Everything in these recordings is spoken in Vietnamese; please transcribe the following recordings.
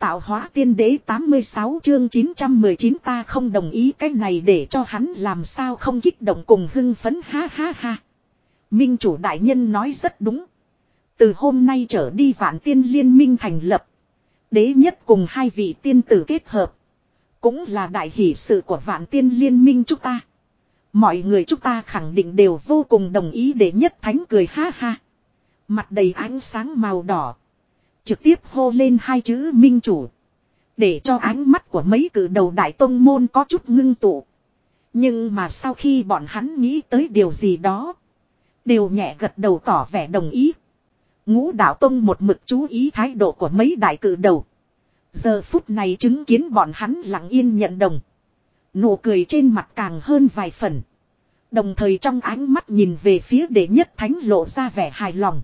tạo hóa tiên đế 86 chương 919 ta không đồng ý cái này để cho hắn làm sao không kích động cùng hưng phấn ha ha ha. Minh chủ đại nhân nói rất đúng. Từ hôm nay trở đi Vạn Tiên Liên minh thành lập. Đế nhất cùng hai vị tiên tử kết hợp. Cũng là đại hỷ sự của Vạn Tiên Liên minh chúng ta. Mọi người chúng ta khẳng định đều vô cùng đồng ý để nhất thánh cười ha ha. Mặt đầy ánh sáng màu đỏ. Trực tiếp hô lên hai chữ minh chủ. Để cho ánh mắt của mấy cử đầu đại tông môn có chút ngưng tụ. Nhưng mà sau khi bọn hắn nghĩ tới điều gì đó. Đều nhẹ gật đầu tỏ vẻ đồng ý. Ngũ đạo tông một mực chú ý thái độ của mấy đại cử đầu. Giờ phút này chứng kiến bọn hắn lặng yên nhận đồng. Nụ cười trên mặt càng hơn vài phần. Đồng thời trong ánh mắt nhìn về phía đệ nhất thánh lộ ra vẻ hài lòng.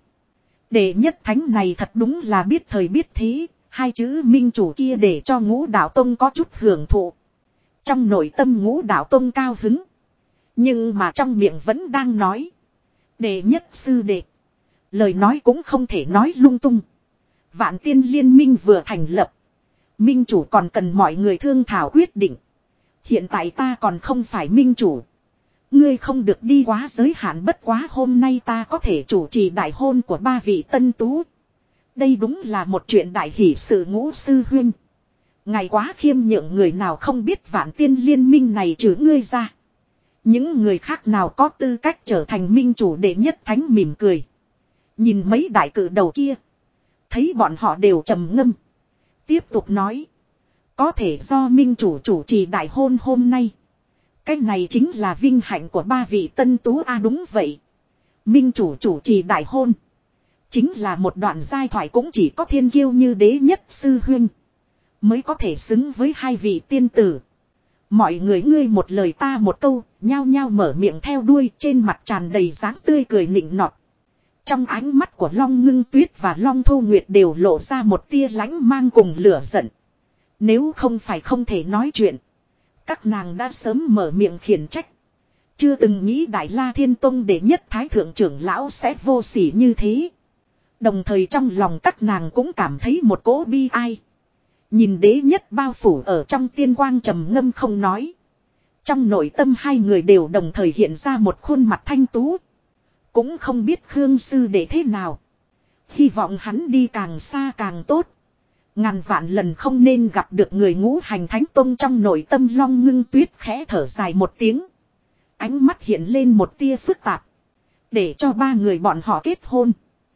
Đệ nhất thánh này thật đúng là biết thời biết thế. Hai chữ minh chủ kia để cho ngũ đạo tông có chút hưởng thụ. Trong nội tâm ngũ đạo tông cao hứng. Nhưng mà trong miệng vẫn đang nói. Đệ nhất sư đệ. Lời nói cũng không thể nói lung tung. Vạn Tiên Liên minh vừa thành lập. Minh chủ còn cần mọi người thương thảo quyết định. Hiện tại ta còn không phải minh chủ. Ngươi không được đi quá giới hạn, bất quá hôm nay ta có thể chủ trì đại hôn của ba vị tân tú. Đây đúng là một chuyện đại hỷ sự ngũ sư huynh. Ngài quá khiêm nhượng, người nào không biết Vạn Tiên Liên minh này trừ ngươi ra. Những người khác nào có tư cách trở thành minh chủ đệ nhất thánh mỉm cười. Nhìn mấy đại cử đầu kia. Thấy bọn họ đều trầm ngâm. Tiếp tục nói. Có thể do minh chủ chủ trì đại hôn hôm nay. Cái này chính là vinh hạnh của ba vị tân tú a. Đúng vậy. Minh chủ chủ trì đại hôn. Chính là một đoạn giai thoại, cũng chỉ có thiên kiêu như đế nhất sư huynh. Mới có thể xứng với hai vị tiên tử. Mọi người ngươi một lời ta một câu. Nhao nhao mở miệng theo đuôi, trên mặt tràn đầy dáng tươi cười nịnh nọt. Trong ánh mắt của Long Ngưng Tuyết và Long Thu Nguyệt đều lộ ra một tia lãnh mang cùng lửa giận. Nếu không phải không thể nói chuyện. Các nàng đã sớm mở miệng khiển trách. Chưa từng nghĩ Đại La Thiên Tông đệ nhất thái thượng trưởng lão sẽ vô sỉ như thế. Đồng thời trong lòng các nàng cũng cảm thấy một cỗ bi ai. Nhìn đế nhất bao phủ ở trong tiên quang trầm ngâm không nói. Trong nội tâm hai người đều đồng thời hiện ra một khuôn mặt thanh tú. Cũng không biết Khương sư đệ thế nào. Hy vọng hắn đi càng xa càng tốt. Ngàn vạn lần không nên gặp được người ngũ hành thánh tông. Trong nội tâm Long Ngưng Tuyết khẽ thở dài một tiếng. Ánh mắt hiện lên một tia phức tạp. Để cho ba người bọn họ kết hôn.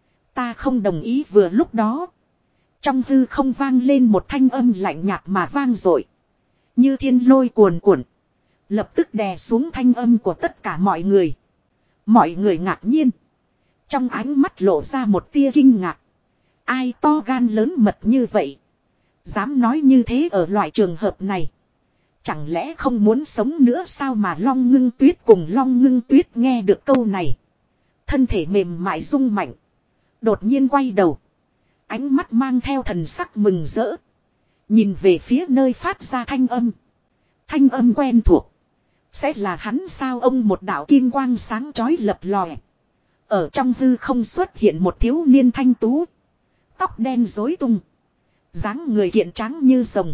Ta không đồng ý. Vừa lúc đó. Trong hư không vang lên một thanh âm lạnh nhạt mà vang dội. Như thiên lôi cuồn cuộn. Lập tức đè xuống thanh âm của tất cả mọi người. Mọi người ngạc nhiên. Trong ánh mắt lộ ra một tia kinh ngạc. Ai to gan lớn mật như vậy. Dám nói như thế ở loại trường hợp này. Chẳng lẽ không muốn sống nữa sao? Mà Long Ngưng Tuyết cùng Long Ngưng Tuyết nghe được câu này. Thân thể mềm mại rung mạnh. Đột nhiên quay đầu. Ánh mắt mang theo thần sắc mừng rỡ. Nhìn về phía nơi phát ra thanh âm. Thanh âm quen thuộc. Sẽ là hắn sao? Ông một đạo kim quang sáng chói lập lòe. Ở trong hư không xuất hiện một thiếu niên thanh tú. Tóc đen rối tung. Dáng người kiện trắng như rồng.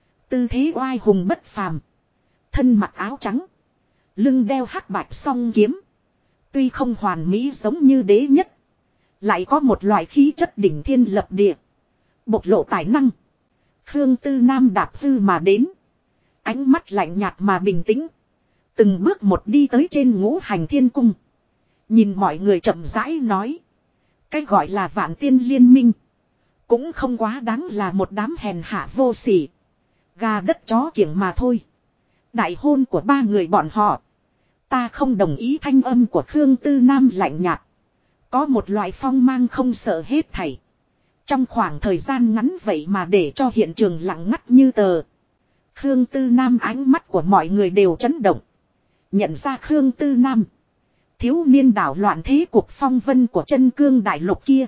Tư thế oai hùng bất phàm. Thân mặc áo trắng. Lưng đeo hắc bạch song kiếm. Tuy không hoàn mỹ giống như đế nhất. Lại có một loại khí chất đỉnh thiên lập địa. Bộc lộ tài năng. Khương Tư Nam đạp hư mà đến. Ánh mắt lạnh nhạt mà bình tĩnh. Từng bước một đi tới trên ngũ hành thiên cung. Nhìn mọi người chậm rãi nói. Cái gọi là Vạn Tiên Liên minh. Cũng không quá đáng là một đám hèn hạ vô sỉ. Gà đất chó kiểng mà thôi. Đại hôn của ba người bọn họ. Ta không đồng ý. Thanh âm của Khương Tư Nam lạnh nhạt. Có một loại phong mang không sợ hết thảy. Trong khoảng thời gian ngắn vậy mà để cho hiện trường lặng ngắt như tờ. Khương Tư Nam, ánh mắt của mọi người đều chấn động. Nhận ra Khương Tư Nam. Thiếu niên đảo loạn thế cuộc phong vân của chân cương đại lục kia.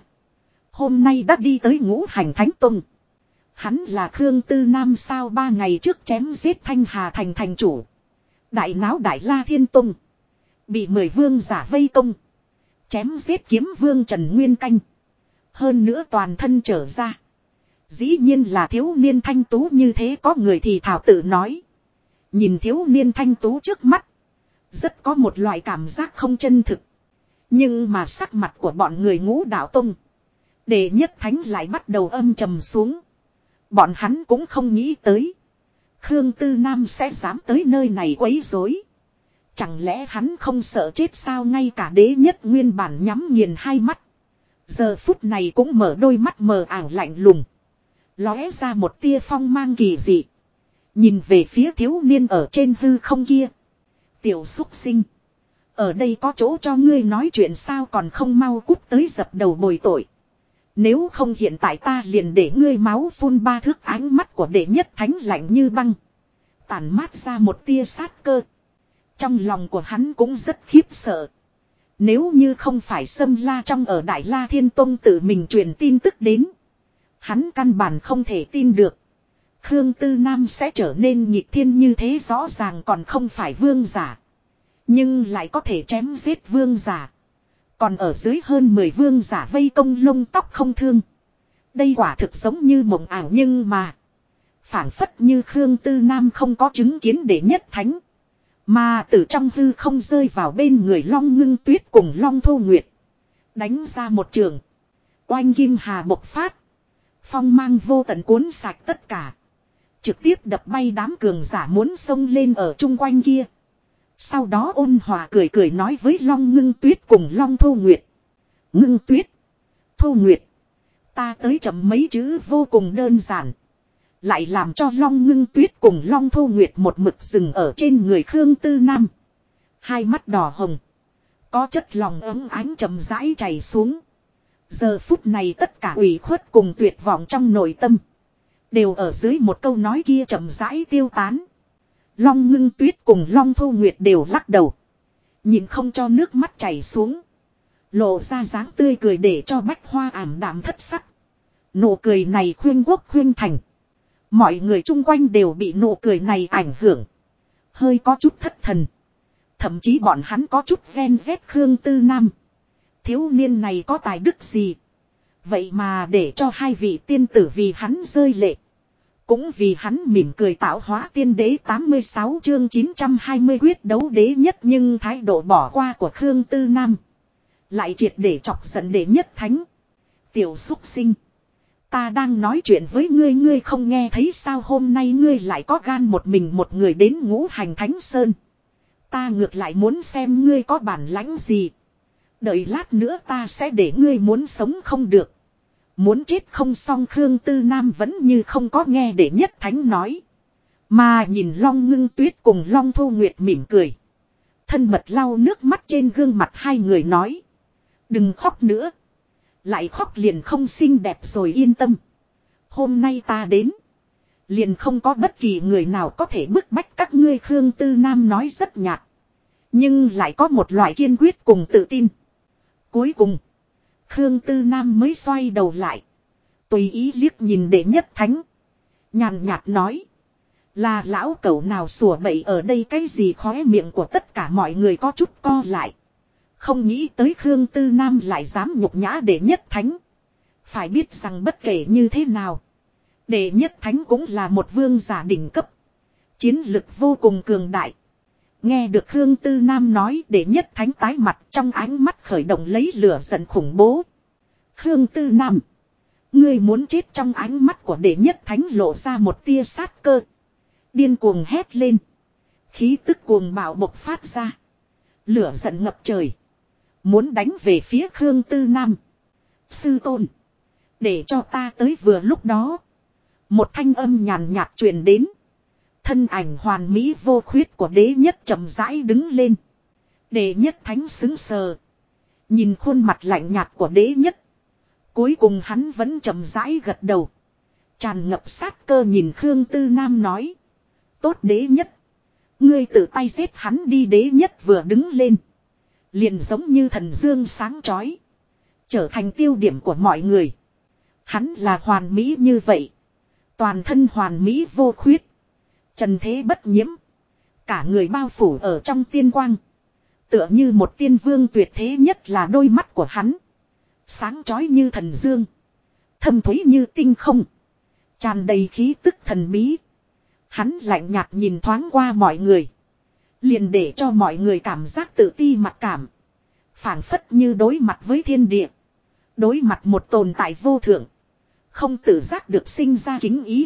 Hôm nay đã đi tới ngũ hành thánh tông. Hắn là Khương Tư Nam sao? 3 ngày trước chém giết Thanh Hà thành thành chủ. Đại náo Đại La Thiên Tông. Bị 10 vương giả vây công. Chém giết kiếm vương Trần Nguyên Canh. Hơn nữa toàn thân trở ra. Dĩ nhiên là thiếu niên thanh tú như thế, có người thì thảo tự nói. Nhìn thiếu niên thanh tú trước mắt. Rất có một loại cảm giác không chân thực. Nhưng mà sắc mặt của bọn người Ngũ Đạo Tông. Đệ Nhất Thánh lại bắt đầu âm trầm xuống. Bọn hắn cũng không nghĩ tới. Khương Tư Nam sẽ dám tới nơi này quấy rối. Chẳng lẽ hắn không sợ chết sao? Ngay cả Đế Nhất nguyên bản nhắm nghiền hai mắt. Giờ phút này cũng mở đôi mắt mờ ảo lạnh lùng. Lóe ra một tia phong mang kỳ dị. Nhìn về phía thiếu niên ở trên hư không kia. Tiểu xúc sinh. Ở đây có chỗ cho ngươi nói chuyện sao, còn không mau cút tới dập đầu bồi tội. Nếu không hiện tại ta liền để ngươi máu phun ba thước. Ánh mắt của Đệ Nhất Thánh lạnh như băng. Tản mát ra một tia sát cơ. Trong lòng của hắn cũng rất khiếp sợ. Nếu như không phải Sâm La trong ở Đại La Thiên Tông tự mình truyền tin tức đến. Hắn căn bản không thể tin được. Khương Tư Nam sẽ trở nên nghịch thiên như thế, rõ ràng còn không phải vương giả. Nhưng lại có thể chém giết vương giả. Còn ở dưới hơn 10 vương giả vây công lông tóc không thương. Đây quả thực giống như mộng ảo, nhưng mà phảng phất như Khương Tư Nam không có chứng kiến Đệ Nhất Thánh. Mà từ trong hư không rơi vào bên người Long Ngưng Tuyết cùng Long Thu Nguyệt. Đánh ra một trường. Oanh kim hà bộc phát. Phong mang vô tận cuốn sạch tất cả. Trực tiếp đập bay đám cường giả muốn xông lên ở chung quanh kia. Sau đó ôn hòa cười cười nói với Long Ngưng Tuyết cùng Long Thu Nguyệt. Ngưng Tuyết, Thu Nguyệt, ta tới chậm mấy chữ vô cùng đơn giản. Lại làm cho Long Ngưng Tuyết cùng Long Thu Nguyệt một mực dừng ở trên người Khương Tư Nam. Hai mắt đỏ hồng. Có chất lòng ấm ánh chậm rãi chảy xuống. Giờ phút này tất cả ủy khuất cùng tuyệt vọng trong nội tâm. Đều ở dưới một câu nói kia chậm rãi tiêu tán. Long Ngưng Tuyết cùng Long Thu Nguyệt đều lắc đầu. Nhìn không cho nước mắt chảy xuống. Lộ ra dáng tươi cười để cho Bách Hoa ảm đạm thất sắc. Nụ cười này khuyên quốc khuyên thành. Mọi người chung quanh đều bị nụ cười này ảnh hưởng. Hơi có chút thất thần. Thậm chí bọn hắn có chút ghen ghét Khương Tư Nam. Thiếu niên này có tài đức gì? Vậy mà để cho hai vị tiên tử vì hắn rơi lệ. Cũng vì hắn mỉm cười tạo hóa tiên đế. 86 chương 920 quyết đấu đế nhất. Nhưng thái độ bỏ qua của Khương Tư Nam lại triệt để chọc giận Đệ Nhất Thánh. Tiểu xúc sinh. Ta đang nói chuyện với ngươi, ngươi không nghe thấy sao? Hôm nay ngươi lại có gan một mình một người đến Ngũ Hành Thánh Sơn. Ta ngược lại muốn xem ngươi có bản lãnh gì. Đợi lát nữa ta sẽ để ngươi muốn sống không được. Muốn chết không xong. Khương Tư Nam vẫn như không có nghe Đệ Nhất Thánh nói. Mà nhìn Long Ngưng Tuyết cùng Long Thu Nguyệt mỉm cười. Thân mật lau nước mắt trên gương mặt hai người nói. Đừng khóc nữa. Lại khóc liền không xinh đẹp rồi, yên tâm. Hôm nay ta đến. Liền không có bất kỳ người nào có thể bức bách các ngươi. Khương Tư Nam nói rất nhạt. Nhưng lại có một loại kiên quyết cùng tự tin. Cuối cùng. Khương Tư Nam mới xoay đầu lại. Tùy ý liếc nhìn Đệ Nhất Thánh. Nhàn nhạt nói. Là lão cẩu nào sủa bậy ở đây cái gì? Khóe miệng của tất cả mọi người có chút co lại. Không nghĩ tới Khương Tư Nam lại dám nhục nhã Đệ Nhất Thánh. Phải biết rằng bất kể như thế nào. Đệ Nhất Thánh cũng là một vương giả đỉnh cấp. Chiến lực vô cùng cường đại. Nghe được Khương Tư Nam nói, Đệ Nhất Thánh tái mặt, trong ánh mắt khởi động lấy lửa giận khủng bố. Khương Tư Nam. Ngươi muốn chết? Trong ánh mắt của Đệ Nhất Thánh lộ ra một tia sát cơ. Điên cuồng hét lên. Khí tức cuồng bạo bộc phát ra. Lửa giận ngập trời. Muốn đánh về phía Khương Tư Nam. Sư tôn. Để cho ta tới. Vừa lúc đó. Một thanh âm nhàn nhạt truyền đến. Thân ảnh hoàn mỹ vô khuyết của Đế Nhất chậm rãi đứng lên. Đệ Nhất Thánh sững sờ. Nhìn khuôn mặt lạnh nhạt của Đế Nhất. Cuối cùng hắn vẫn chậm rãi gật đầu. Tràn ngập sát cơ nhìn Khương Tư Nam nói. Tốt Đế Nhất. Ngươi tự tay giết hắn đi. Đế Nhất vừa đứng lên. Liền giống như thần dương sáng chói. Trở thành tiêu điểm của mọi người. Hắn là hoàn mỹ như vậy. Toàn thân hoàn mỹ vô khuyết. Trần thế bất nhiễm. Cả người bao phủ ở trong tiên quang. Tựa như một tiên vương tuyệt thế. Nhất là đôi mắt của hắn. Sáng chói như thần dương. Thâm thúy như tinh không. Tràn đầy khí tức thần bí. Hắn lạnh nhạt nhìn thoáng qua mọi người. Liền để cho mọi người cảm giác tự ti mặc cảm. Phảng phất như đối mặt với thiên địa. Đối mặt một tồn tại vô thượng. Không tự giác được sinh ra kính ý.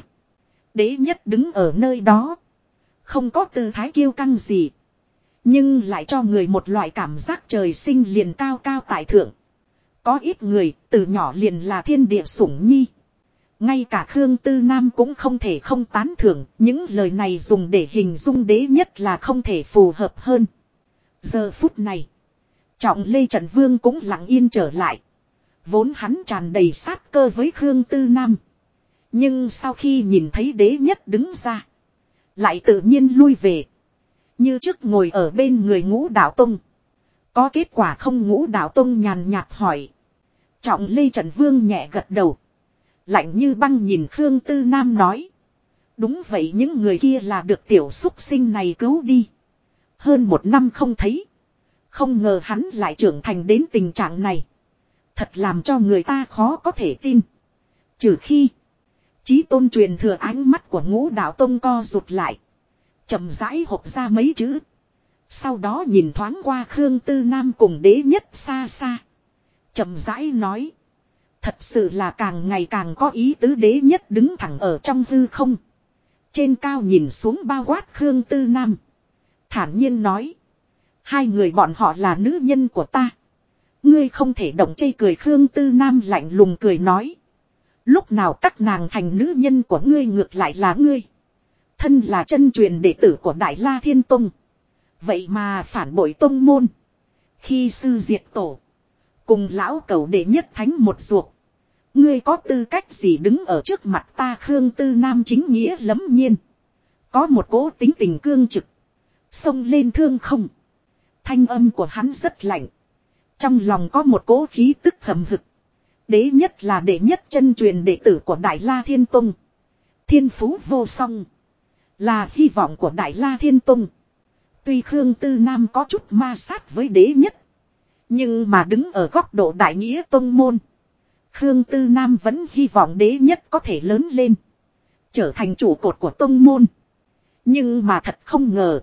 Đế nhất đứng ở nơi đó. Không có tư thái kiêu căng gì. Nhưng lại cho người một loại cảm giác trời sinh liền cao cao tại thượng. Có ít người từ nhỏ liền là thiên địa sủng nhi. Ngay cả Khương Tư Nam cũng không thể không tán thưởng. Những lời này dùng để hình dung đế nhất là không thể phù hợp hơn. Giờ phút này. Trọng Lê Trần Vương cũng lặng yên trở lại. Vốn hắn tràn đầy sát cơ với Khương Tư Nam. Nhưng sau khi nhìn thấy đế nhất đứng ra. Lại tự nhiên lui về. Như trước ngồi ở bên người Ngũ Đạo Tông. Có kết quả không? Ngũ Đạo Tông nhàn nhạt hỏi. Trọng Lê Trần Vương nhẹ gật đầu. Lạnh như băng nhìn Khương Tư Nam nói. Đúng vậy, những người kia là được tiểu súc sinh này cứu đi. Hơn 1 năm không thấy. Không ngờ hắn lại trưởng thành đến tình trạng này. Thật làm cho người ta khó có thể tin. Trừ khi Chí Tôn truyền thừa, ánh mắt của Ngũ Đạo Tông co rụt lại. Chậm rãi hộc ra mấy chữ. Sau đó nhìn thoáng qua Khương Tư Nam cùng đế nhất xa xa. Chậm rãi nói. Thật sự là càng ngày càng có ý tứ. Đế nhất đứng thẳng ở trong hư không. Trên cao nhìn xuống bao quát Khương Tư Nam. Thản nhiên nói. Hai người bọn họ là nữ nhân của ta. Ngươi không thể động chây cười. Khương Tư Nam lạnh lùng cười nói. Lúc nào các nàng thành nữ nhân của ngươi, ngược lại là ngươi. Thân là chân truyền đệ tử của Đại La Thiên Tông. Vậy mà phản bội tông môn. Khi sư diệt tổ. Cùng lão cẩu đệ nhất thánh một ruột. Ngươi có tư cách gì đứng ở trước mặt ta? Khương Tư Nam chính nghĩa lẫm nhiên. Có một cố tính tình cương trực. Xông lên thương không. Thanh âm của hắn rất lạnh. Trong lòng có một cố khí tức hầm hực. Đế nhất là đệ nhất chân truyền đệ tử của Đại La Thiên Tông. Thiên phú vô song. Là hy vọng của Đại La Thiên Tông. Tuy Khương Tư Nam có chút ma sát với đế nhất. Nhưng mà đứng ở góc độ đại nghĩa tông môn. Khương Tư Nam vẫn hy vọng đế nhất có thể lớn lên. Trở thành trụ cột của tông môn. Nhưng mà thật không ngờ.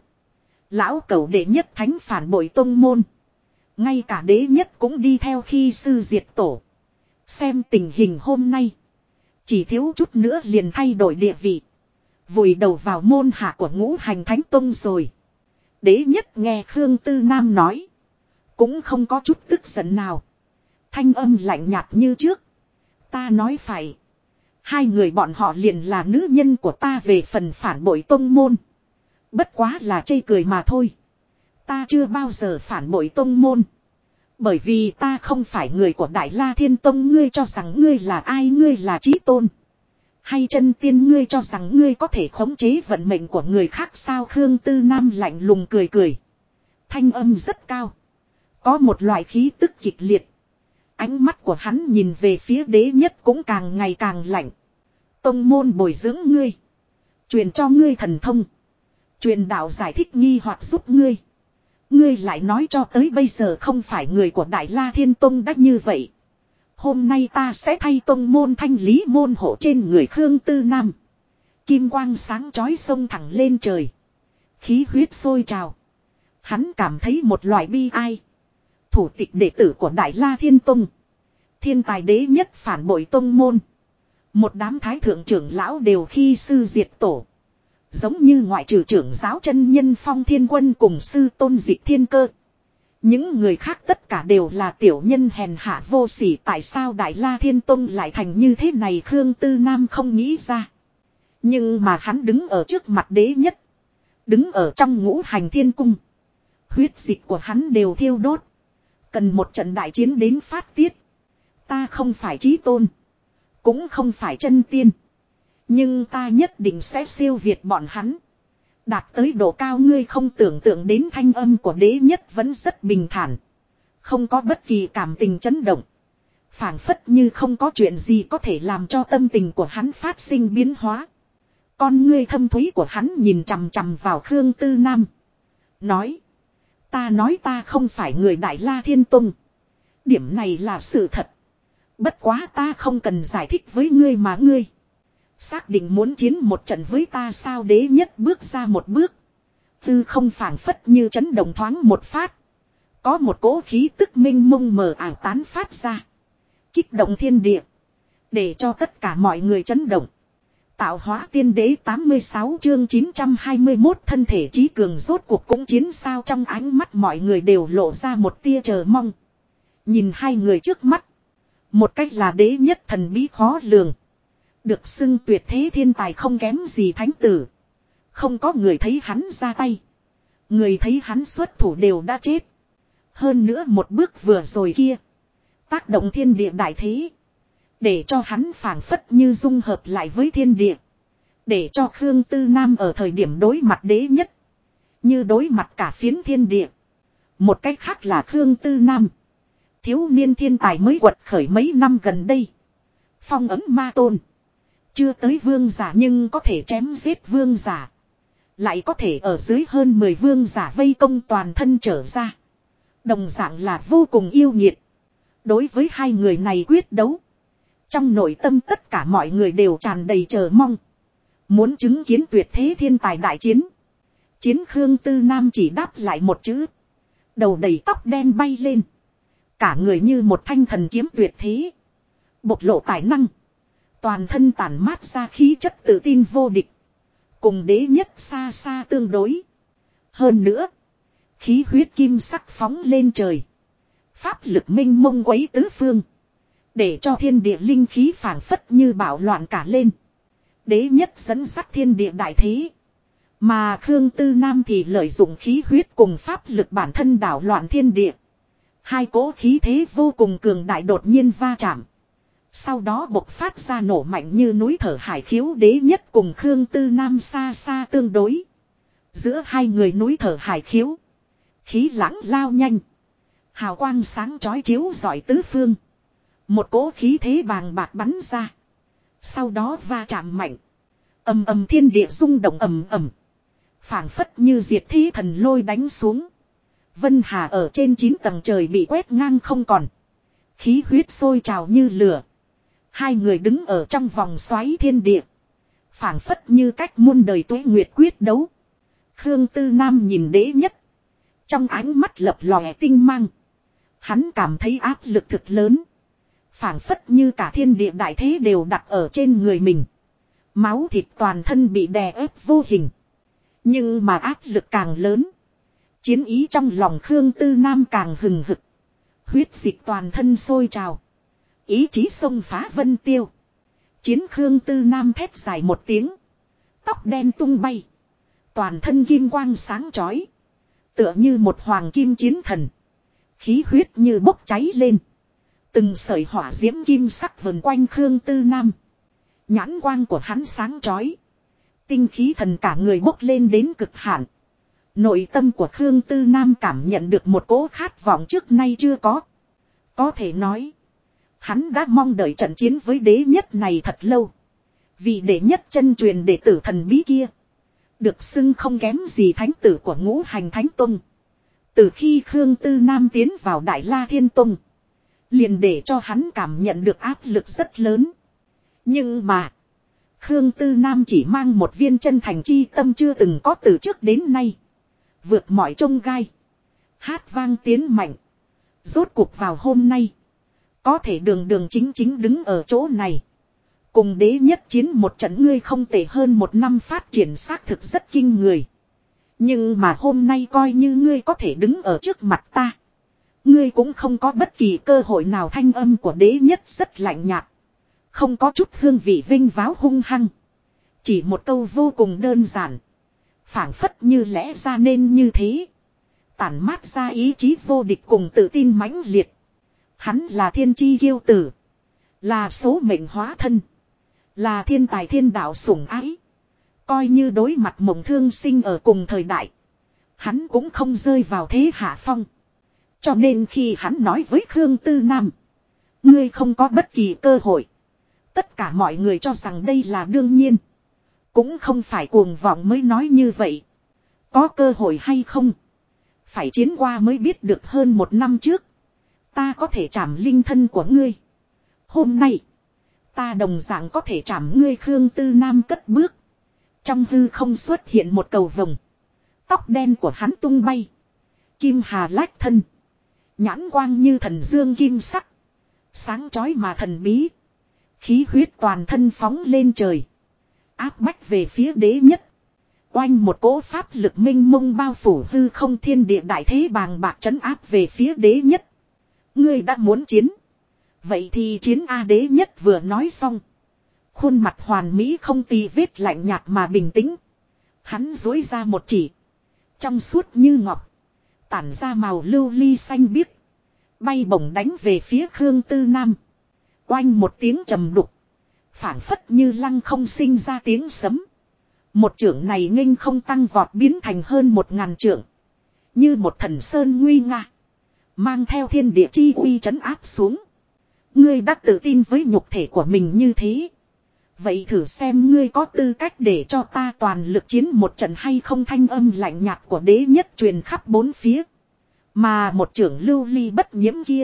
Lão cẩu đệ nhất thánh phản bội tông môn. Ngay cả đế nhất cũng đi theo khi sư diệt tổ. Xem tình hình hôm nay. Chỉ thiếu chút nữa liền thay đổi địa vị. Vùi đầu vào môn hạ của Ngũ Hành Thánh Tông rồi. Đế nhất nghe Khương Tư Nam nói. Cũng không có chút tức giận nào. Thanh âm lạnh nhạt như trước. Ta nói phải. Hai người bọn họ liền là nữ nhân của ta. Về phần phản bội tông môn. Bất quá là chê cười mà thôi. Ta chưa bao giờ phản bội tông môn. Bởi vì ta không phải người của Đại La Thiên Tông. Ngươi cho rằng ngươi là ai? Ngươi là Chí Tôn hay chân tiên? Ngươi cho rằng ngươi có thể khống chế vận mệnh của người khác sao? Khương Tư Nam lạnh lùng cười cười. Thanh âm rất cao. Có một loại khí tức kịch liệt. Ánh mắt của hắn nhìn về phía đế nhất cũng càng ngày càng lạnh. Tông môn bồi dưỡng ngươi. Truyền cho ngươi thần thông. Truyền đạo giải thích nghi hoặc giúp ngươi. Ngươi lại nói cho tới bây giờ không phải người của Đại La Thiên Tông đắt như vậy. Hôm nay ta sẽ thay tông môn thanh lý môn hộ. Trên người Khương Tư Nam. Kim quang sáng chói sông thẳng lên trời. Khí huyết sôi trào. Hắn cảm thấy một loại bi ai. Thủ tịch đệ tử của Đại La Thiên Tông. Thiên tài đế nhất phản bội tông môn. Một đám thái thượng trưởng lão đều khi sư diệt tổ. Giống như ngoại trừ trưởng giáo chân nhân Phong Thiên Quân cùng sư tôn Dịch Thiên Cơ. Những người khác tất cả đều là tiểu nhân hèn hạ vô sỉ. Tại sao Đại La Thiên Tông lại thành như thế này? Khương Tư Nam không nghĩ ra. Nhưng mà hắn đứng ở trước mặt đế nhất. Đứng ở trong Ngũ Hành Thiên Cung. Huyết dịch của hắn đều thiêu đốt. Cần một trận đại chiến đến phát tiết. Ta không phải Chí Tôn. Cũng không phải chân tiên. Nhưng ta nhất định sẽ siêu việt bọn hắn. Đạt tới độ cao ngươi không tưởng tượng đến. Thanh âm của đế nhất vẫn rất bình thản. Không có bất kỳ cảm tình chấn động. Phảng phất như không có chuyện gì có thể làm cho tâm tình của hắn phát sinh biến hóa. Con ngươi thâm thúy của hắn nhìn chằm chằm vào Khương Tư Nam. Nói. Ta không phải người Đại La Thiên Tông. Điểm này là sự thật. Bất quá ta không cần giải thích với ngươi mà ngươi. Xác định muốn chiến một trận với ta sao? Đế nhất bước ra một bước. Tư không phảng phất như chấn động thoáng một phát. Có một cỗ khí tức minh mông mờ ảo tán phát ra. Kích động thiên địa. Để cho tất cả mọi người chấn động. Tạo hóa tiên đế 86 chương 921 thân thể trí cường rốt cuộc cũng chiến sao? Trong ánh mắt mọi người đều lộ ra một tia chờ mong. Nhìn hai người trước mắt. Một cách là đế nhất thần bí khó lường. Được xưng tuyệt thế thiên tài không kém gì thánh tử. Không có người thấy hắn ra tay. Người thấy hắn xuất thủ đều đã chết. Hơn nữa một bước vừa rồi kia. Tác động thiên địa đại thế. Để cho hắn phảng phất như dung hợp lại với thiên địa. Để cho Khương Tư Nam ở thời điểm đối mặt đế nhất. Như đối mặt cả phiến thiên địa. Một cách khác là Khương Tư Nam. Thiếu niên thiên tài mới quật khởi mấy năm gần đây. Phong ấn ma tôn. Chưa tới vương giả nhưng có thể chém giết vương giả. Lại có thể ở dưới hơn 10 vương giả vây công toàn thân trở ra. Đồng dạng là vô cùng yêu nghiệt. Đối với hai người này quyết đấu. Trong nội tâm tất cả mọi người đều tràn đầy chờ mong. Muốn chứng kiến tuyệt thế thiên tài đại chiến. Chiến Khương Tư Nam chỉ đáp lại một chữ. Đầu đầy tóc đen bay lên. Cả người như một thanh thần kiếm tuyệt thế. Bộc lộ tài năng. Toàn thân tản mát ra khí chất tự tin vô địch. Cùng đế nhất xa xa tương đối. Hơn nữa. Khí huyết kim sắc phóng lên trời. Pháp lực minh mông quấy tứ phương. Để cho thiên địa linh khí phảng phất như bạo loạn cả lên. Đế nhất dẫn dắt thiên địa đại thế. Mà Khương Tư Nam thì lợi dụng khí huyết cùng pháp lực bản thân đảo loạn thiên địa. Hai cỗ khí thế vô cùng cường đại đột nhiên va chạm. Sau đó bộc phát ra nổ mạnh như núi thở hải khiếu. Đế nhất cùng Khương Tư Nam xa xa tương đối. Giữa hai người núi thở hải khiếu. Khí lãng lao nhanh. Hào quang sáng chói chiếu rọi tứ phương. Một cỗ khí thế bàng bạc bắn ra. Sau đó va chạm mạnh. Ầm ầm thiên địa rung động ầm ầm. Phảng phất như diệt thế thần lôi đánh xuống. Vân Hà ở trên 9 tầng trời bị quét ngang không còn. Khí huyết sôi trào như lửa. Hai người đứng ở trong vòng xoáy thiên địa. Phảng phất như cách muôn đời tuế nguyệt quyết đấu. Khương Tư Nam nhìn đế nhất. Trong ánh mắt lập lòe tinh mang. Hắn cảm thấy áp lực thực lớn. Phảng phất như cả thiên địa đại thế đều đặt ở trên người mình. Máu thịt toàn thân bị đè ép vô hình. Nhưng mà áp lực càng lớn. Chiến ý trong lòng Khương Tư Nam càng hừng hực. Huyết dịch toàn thân sôi trào. Ý chí xông phá vân tiêu. Chiến Khương Tư Nam thét dài một tiếng. Tóc đen tung bay. Toàn thân kim quang sáng chói. Tựa như một hoàng kim chiến thần. Khí huyết như bốc cháy lên. Từng sợi hỏa diễm kim sắc vần quanh Khương Tư Nam. Nhãn quang của hắn sáng chói. Tinh khí thần cả người bốc lên đến cực hạn. Nội tâm của Khương Tư Nam cảm nhận được một cỗ khát vọng trước nay chưa có. Có thể nói. Hắn đã mong đợi trận chiến với đế nhất này thật lâu. Vì đế nhất chân truyền đệ tử thần bí kia. Được xưng không kém gì thánh tử của Ngũ Hành Thánh Tông. Từ khi Khương Tư Nam tiến vào Đại La Thiên Tông. Liền để cho hắn cảm nhận được áp lực rất lớn. Nhưng mà. Khương Tư Nam chỉ mang một viên chân thành chi tâm chưa từng có từ trước đến nay. Vượt mọi chông gai. Hát vang tiến mạnh. Rốt cuộc vào hôm nay. Có thể đường đường chính chính đứng ở chỗ này. Cùng đế nhất chiến một trận ngươi không tệ hơn một năm phát triển xác thực rất kinh người. Nhưng mà hôm nay coi như ngươi có thể đứng ở trước mặt ta. Ngươi cũng không có bất kỳ cơ hội nào. Thanh âm của đế nhất rất lạnh nhạt. Không có chút hương vị vinh váo hung hăng. Chỉ một câu vô cùng đơn giản. Phảng phất như lẽ ra nên như thế. Tản mát ra ý chí vô địch cùng tự tin mãnh liệt. Hắn là thiên chi kiêu tử. Là số mệnh hóa thân. Là thiên tài thiên đạo sủng ái. Coi như đối mặt mộng thương sinh ở cùng thời đại. Hắn cũng không rơi vào thế hạ phong. Cho nên khi hắn nói với Khương Tư Nam. Ngươi không có bất kỳ cơ hội. Tất cả mọi người cho rằng đây là đương nhiên. Cũng không phải cuồng vọng mới nói như vậy. Có cơ hội hay không? Phải chiến qua mới biết được. Hơn một năm trước. Ta có thể trảm linh thân của ngươi. Hôm nay. Ta đồng dạng có thể chạm ngươi. Khương Tư Nam cất bước. Trong hư không xuất hiện một cầu vồng. Tóc đen của hắn tung bay. Kim hà lách thân. Nhãn quang như thần dương kim sắc. Sáng chói mà thần bí. Khí huyết toàn thân phóng lên trời. Áp bách về phía đế nhất. Oanh một cỗ pháp lực minh mông bao phủ hư không, thiên địa đại thế bàng bạc trấn áp về phía đế nhất. Ngươi đã muốn chiến. Vậy thì chiến A. Đế nhất vừa nói xong. Khuôn mặt hoàn mỹ không tì vết, lạnh nhạt mà bình tĩnh. Hắn dối ra một chỉ. Trong suốt như ngọc. Tản ra màu lưu ly xanh biếc. Bay bổng đánh về phía Khương Tư Nam. Oanh một tiếng trầm đục. Phảng phất như lăng không sinh ra tiếng sấm. Một chưởng này nghênh không tăng vọt biến thành hơn 1000 chưởng. Như một thần sơn nguy nga. Mang theo thiên địa chi uy trấn áp xuống. Ngươi đã tự tin với nhục thể của mình như thế. Vậy thử xem ngươi có tư cách để cho ta toàn lực chiến một trận hay không. Thanh âm lạnh nhạt của đế nhất truyền khắp bốn phía. Mà một chưởng lưu ly bất nhiễm kia.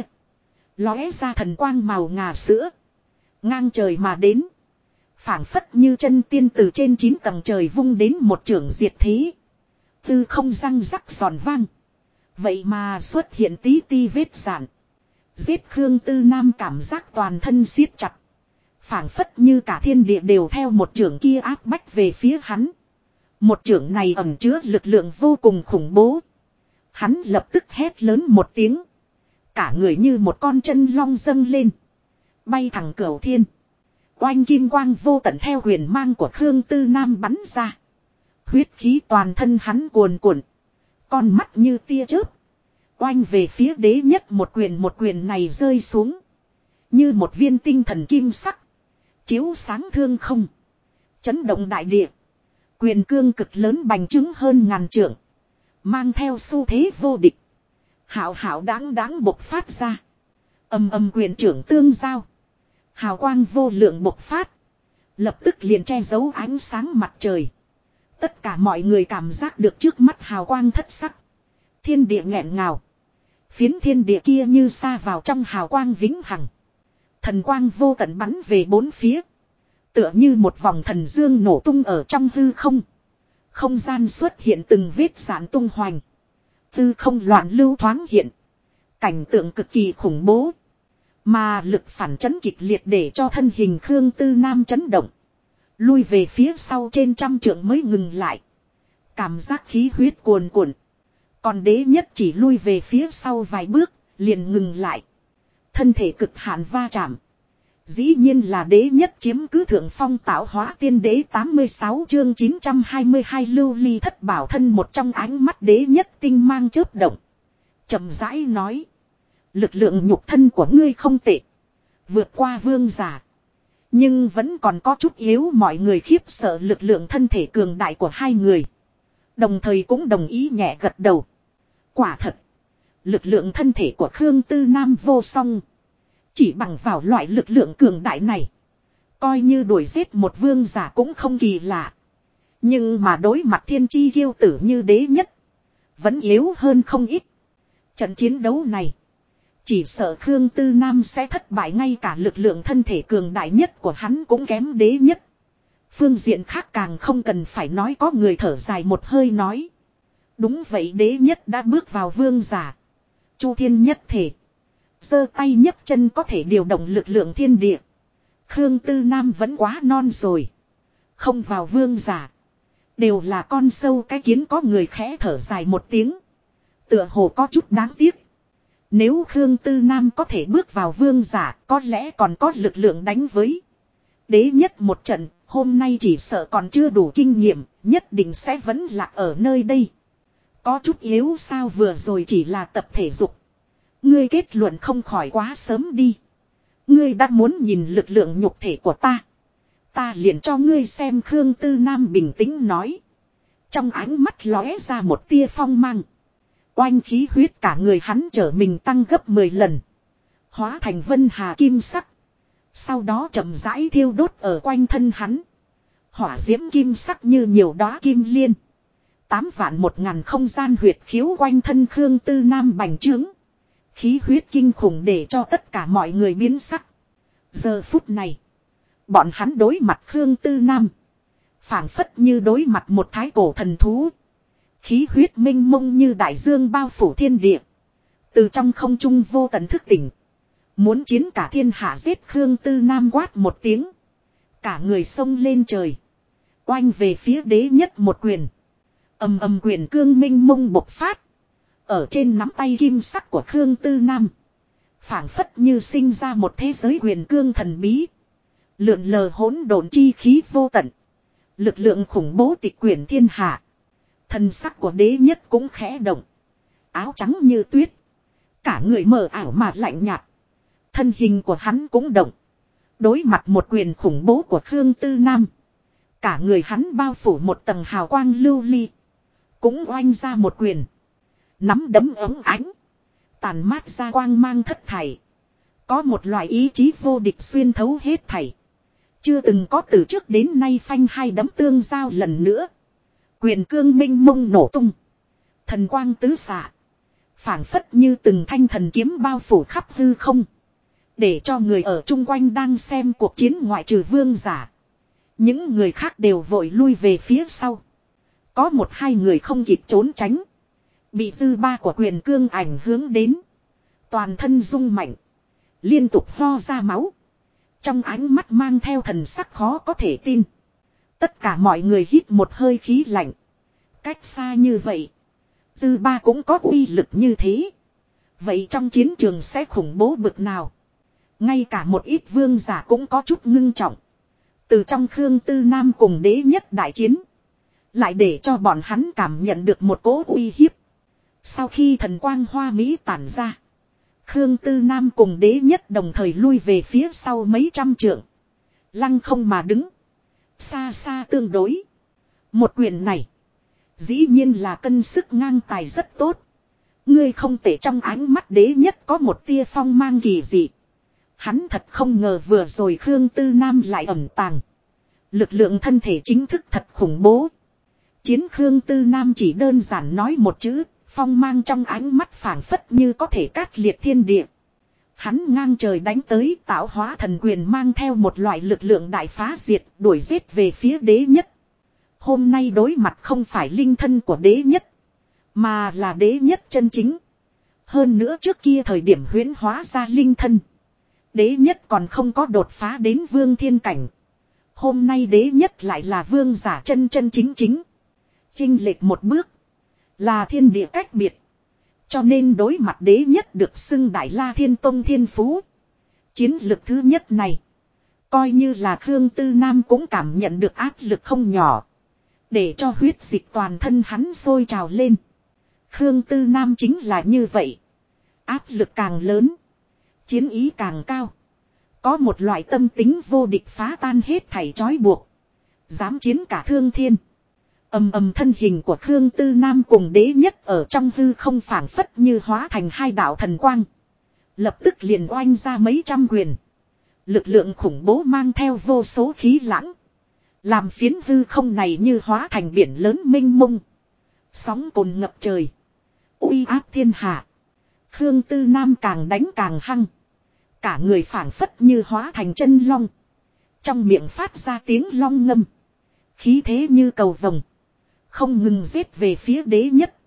Lóe ra thần quang màu ngà sữa. Ngang trời mà đến. Phảng phất như chân tiên từ trên 9 tầng trời vung đến một chưởng diệt thế. Tư không răng rắc giòn vang. Vậy mà xuất hiện tí ti vết giản. Giết Khương Tư Nam cảm giác toàn thân siết chặt. Phảng phất như cả thiên địa đều theo một chưởng kia áp bách về phía hắn. Một chưởng này ẩn chứa lực lượng vô cùng khủng bố. Hắn lập tức hét lớn một tiếng. Cả người như một con chân long dâng lên. Bay thẳng cửu thiên. Oanh kim quang vô tận theo huyền mang của Khương Tư Nam bắn ra. Huyết khí toàn thân hắn cuồn cuộn. Con mắt như tia chớp. Oanh về phía đế nhất, một quyền này rơi xuống. Như một viên tinh thần kim sắc. Chiếu sáng thương không. Chấn động đại địa. Quyền cương cực lớn bành trướng hơn 1000 trượng. Mang theo xu thế vô địch. Hảo hảo đáng đáng bộc phát ra. Âm âm quyền trưởng tương giao. Hào quang vô lượng bộc phát. Lập tức liền che giấu ánh sáng mặt trời. Tất cả mọi người cảm giác được trước mắt hào quang thất sắc. Thiên địa nghẹn ngào. Phiến thiên địa kia như sa vào trong hào quang vĩnh hằng. Thần quang vô tận bắn về bốn phía. Tựa như một vòng thần dương nổ tung ở trong hư không. Không gian xuất hiện từng vết giãn tung hoành. Hư không loạn lưu thoáng hiện. Cảnh tượng cực kỳ khủng bố. Mà lực phản chấn kịch liệt để cho thân hình Khương Tư Nam chấn động. Lui về phía sau trên 100 trượng mới ngừng lại. Cảm giác khí huyết cuồn cuộn. Còn đế nhất chỉ lui về phía sau vài bước, liền ngừng lại. Thân thể cực hạn va chạm. Dĩ nhiên là đế nhất chiếm cứ thượng phong, tạo hóa tiên đế. 86 chương 922 lưu ly thất bảo thân. Một trong ánh mắt đế nhất tinh mang chớp động. Chậm rãi nói. Lực lượng nhục thân của ngươi không tệ. Vượt qua vương giả. Nhưng vẫn còn có chút yếu. Mọi người khiếp sợ lực lượng thân thể cường đại của hai người. Đồng thời cũng đồng ý nhẹ gật đầu. Quả thật. Lực lượng thân thể của Khương Tư Nam vô song. Chỉ bằng vào loại lực lượng cường đại này. Coi như đuổi giết một vương giả cũng không kỳ lạ. Nhưng mà đối mặt thiên chi kiêu tử như đế nhất. Vẫn yếu hơn không ít. Trận chiến đấu này. Chỉ sợ Khương Tư Nam sẽ thất bại, ngay cả lực lượng thân thể cường đại nhất của hắn cũng kém đế nhất. Phương diện khác càng không cần phải nói, có người thở dài một hơi nói. Đúng vậy, đế nhất đã bước vào vương giả. Chu thiên nhất thể. Giơ tay nhấc chân có thể điều động lực lượng thiên địa. Khương Tư Nam vẫn quá non rồi. Không vào vương giả. Đều là con sâu cái kiến. Có người khẽ thở dài một tiếng. Tựa hồ có chút đáng tiếc. Nếu Khương Tư Nam có thể bước vào vương giả, có lẽ còn có lực lượng đánh với đế nhất một trận. Hôm nay chỉ sợ còn chưa đủ kinh nghiệm, nhất định sẽ vẫn lạc ở nơi đây. Có chút yếu sao? Vừa rồi chỉ là tập thể dục. Ngươi kết luận không khỏi quá sớm đi. Ngươi đã muốn nhìn lực lượng nhục thể của ta. Ta liền cho ngươi xem. Khương Tư Nam bình tĩnh nói. Trong ánh mắt lóe ra một tia phong mang. Oanh khí huyết cả người hắn trở mình tăng gấp 10 lần. Hóa thành vân hà kim sắc. Sau đó chậm rãi thiêu đốt ở quanh thân hắn. Hỏa diễm kim sắc như nhiều đóa kim liên. 8.000.000 không gian huyệt khiếu quanh thân Khương Tư Nam bành trướng. Khí huyết kinh khủng để cho tất cả mọi người biến sắc. Giờ phút này. Bọn hắn đối mặt Khương Tư Nam. Phảng phất như đối mặt một thái cổ thần thú. Khí huyết minh mông như đại dương bao phủ thiên địa. Từ trong không trung vô tận thức tỉnh. Muốn chiến cả thiên hạ giết Khương Tư Nam quát một tiếng. Cả người xông lên trời. Oanh về phía đế nhất một quyền. Ầm ầm quyền cương minh mông bộc phát. Ở trên nắm tay kim sắc của Khương Tư Nam. Phảng phất như sinh ra một thế giới quyền cương thần bí. Lượn lờ hỗn độn chi khí vô tận. Lực lượng khủng bố tịch quyển thiên hạ. Thần sắc của đế nhất cũng khẽ động. Áo trắng như tuyết. Cả người mờ ảo mà lạnh nhạt. Thân hình của hắn cũng động. Đối mặt một quyền khủng bố của Khương Tư Nam. Cả người hắn bao phủ một tầng hào quang lưu ly. Cũng oanh ra một quyền. Nắm đấm ống ánh. Tàn mát ra quang mang thất thảy. Có một loại ý chí vô địch xuyên thấu hết thảy. Chưa từng có từ trước đến nay phanh hai đấm tương giao lần nữa. Quyền cương minh mông nổ tung. Thần quang tứ xạ. Phảng phất như từng thanh thần kiếm bao phủ khắp hư không. Để cho người ở chung quanh đang xem cuộc chiến ngoại trừ vương giả. Những người khác đều vội lui về phía sau. Có một hai người không kịp trốn tránh. Bị dư ba của quyền cương ảnh hướng đến. Toàn thân rung mạnh. Liên tục ho ra máu. Trong ánh mắt mang theo thần sắc khó có thể tin. Tất cả mọi người hít một hơi khí lạnh. Cách xa như vậy. Dư ba cũng có uy lực như thế. Vậy trong chiến trường sẽ khủng bố bực nào? Ngay cả một ít vương giả cũng có chút ngưng trọng. Từ trong Khương Tư Nam cùng đế nhất đại chiến. Lại để cho bọn hắn cảm nhận được một cỗ uy hiếp. Sau khi thần quang hoa mỹ tản ra. Khương Tư Nam cùng đế nhất đồng thời lui về phía sau mấy trăm trượng. Lăng không mà đứng. Xa xa tương đối. Một quyền này. Dĩ nhiên là cân sức ngang tài rất tốt. Ngươi không thể trong ánh mắt đế nhất có một tia phong mang kỳ dị. Hắn thật không ngờ vừa rồi Khương Tư Nam lại ẩn tàng. Lực lượng thân thể chính thức thật khủng bố. Chiến Khương Tư Nam chỉ đơn giản nói một chữ. Phong mang trong ánh mắt phảng phất như có thể cát liệt thiên địa. Hắn ngang trời đánh tới tạo hóa thần quyền mang theo một loại lực lượng đại phá diệt đuổi giết về phía đế nhất. Hôm nay đối mặt không phải linh thân của đế nhất. Mà là đế nhất chân chính. Hơn nữa trước kia thời điểm huyễn hóa ra linh thân. Đế nhất còn không có đột phá đến vương thiên cảnh. Hôm nay đế nhất lại là vương giả chân chân chính chính. Chinh lệch một bước. Là thiên địa cách biệt. Cho nên đối mặt đế nhất được xưng Đại La Thiên Tông thiên phú. Chiến lực thứ nhất này. Coi như là Khương Tư Nam cũng cảm nhận được áp lực không nhỏ. Để cho huyết dịch toàn thân hắn sôi trào lên. Khương Tư Nam chính là như vậy. Áp lực càng lớn. Chiến ý càng cao. Có một loại tâm tính vô địch phá tan hết thảy trói buộc. Dám chiến cả thương thiên. Ầm ầm thân hình của Khương Tư Nam cùng đế nhất ở trong hư không phảng phất như hóa thành hai đạo thần quang. Lập tức liền oanh ra mấy trăm quyền. Lực lượng khủng bố mang theo vô số khí lãng. Làm phiến hư không này như hóa thành biển lớn mênh mông. Sóng cồn ngập trời. Uy áp thiên hạ. Khương Tư Nam càng đánh càng hăng. Cả người phảng phất như hóa thành chân long. Trong miệng phát ra tiếng long ngâm. Khí thế như cầu vồng. Không ngừng giết về phía đế nhất.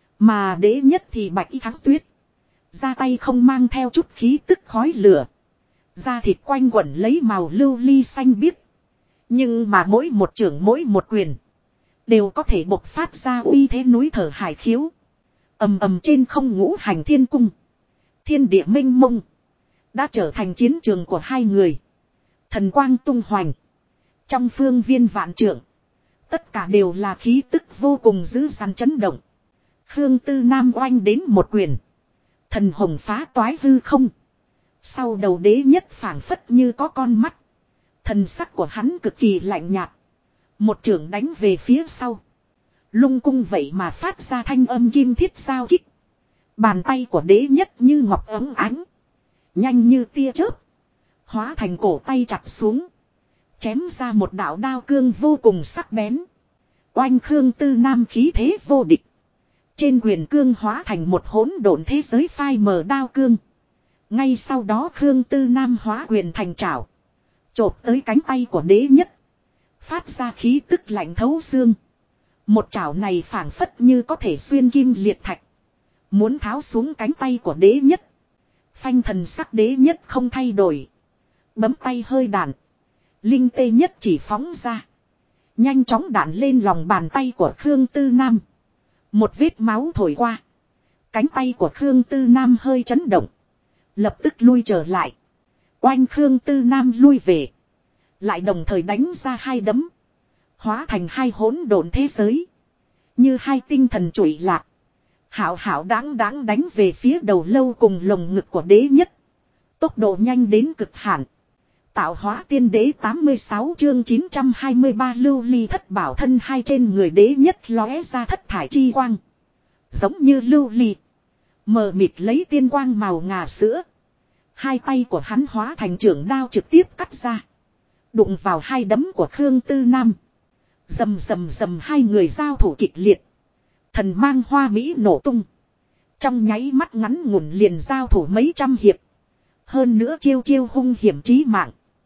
Mà đế nhất thì bạch y thắng tuyết. Ra tay không mang theo chút khí tức khói lửa. Da thịt quanh quẩn lấy màu lưu ly xanh biếc. Nhưng mà mỗi một chưởng mỗi một quyền. Đều có thể bộc phát ra uy thế núi thở hải khiếu. Ầm ầm trên không ngũ hành thiên cung. Thiên địa minh mông. Đã trở thành chiến trường của hai người. Thần quang tung hoành. Trong phương viên vạn trượng. Tất cả đều là khí tức vô cùng dữ dằn chấn động. Khương Tư Nam oanh đến một quyền. Thần hồng phá toái hư không. Sau đầu đế nhất phảng phất như có con mắt. Thần sắc của hắn cực kỳ lạnh nhạt. Một chưởng đánh về phía sau. Lung cung vậy mà phát ra thanh âm kim thiết giao kích. Bàn tay của đế nhất như ngọc ấm ánh. Nhanh như tia chớp. Hóa thành cổ tay chặt xuống. Chém ra một đạo đao cương vô cùng sắc bén. Oanh Khương Tư Nam khí thế vô địch. Trên quyền cương hóa thành một hỗn độn thế giới phai mờ đao cương. Ngay sau đó Khương Tư Nam hóa quyền thành trảo. Chộp tới cánh tay của đế nhất. Phát ra khí tức lạnh thấu xương. Một chảo này phảng phất như có thể xuyên kim liệt thạch. Muốn tháo xuống cánh tay của đế nhất. Phanh thần sắc đế nhất không thay đổi. Bấm tay hơi đạn. Linh tê nhất chỉ phóng ra. Nhanh chóng đạn lên lòng bàn tay của Khương Tư Nam. Một vết máu thổi qua. Cánh tay của Khương Tư Nam hơi chấn động. Lập tức lui trở lại. Oanh Khương Tư Nam lui về. Lại đồng thời đánh ra hai đấm. Hóa thành hai hỗn độn thế giới. Như hai tinh thần trụy lạc. Hảo hảo đáng đáng đánh về phía đầu lâu cùng lồng ngực của đế nhất. Tốc độ nhanh đến cực hạn. Tạo hóa tiên đế 86 chương 923 lưu ly thất bảo thân hai trên người đế nhất lóe ra thất thải chi quang. Giống như lưu ly. Mờ mịt lấy tiên quang màu ngà sữa. Hai tay của hắn hóa thành trưởng đao trực tiếp cắt ra. Đụng vào hai đấm của Khương Tư Nam. Rầm rầm rầm hai người giao thủ kịch liệt. Thần mang hoa mỹ nổ tung. Trong nháy mắt ngắn ngủn liền giao thủ mấy trăm hiệp. Hơn nữa chiêu chiêu hung hiểm chí mạng.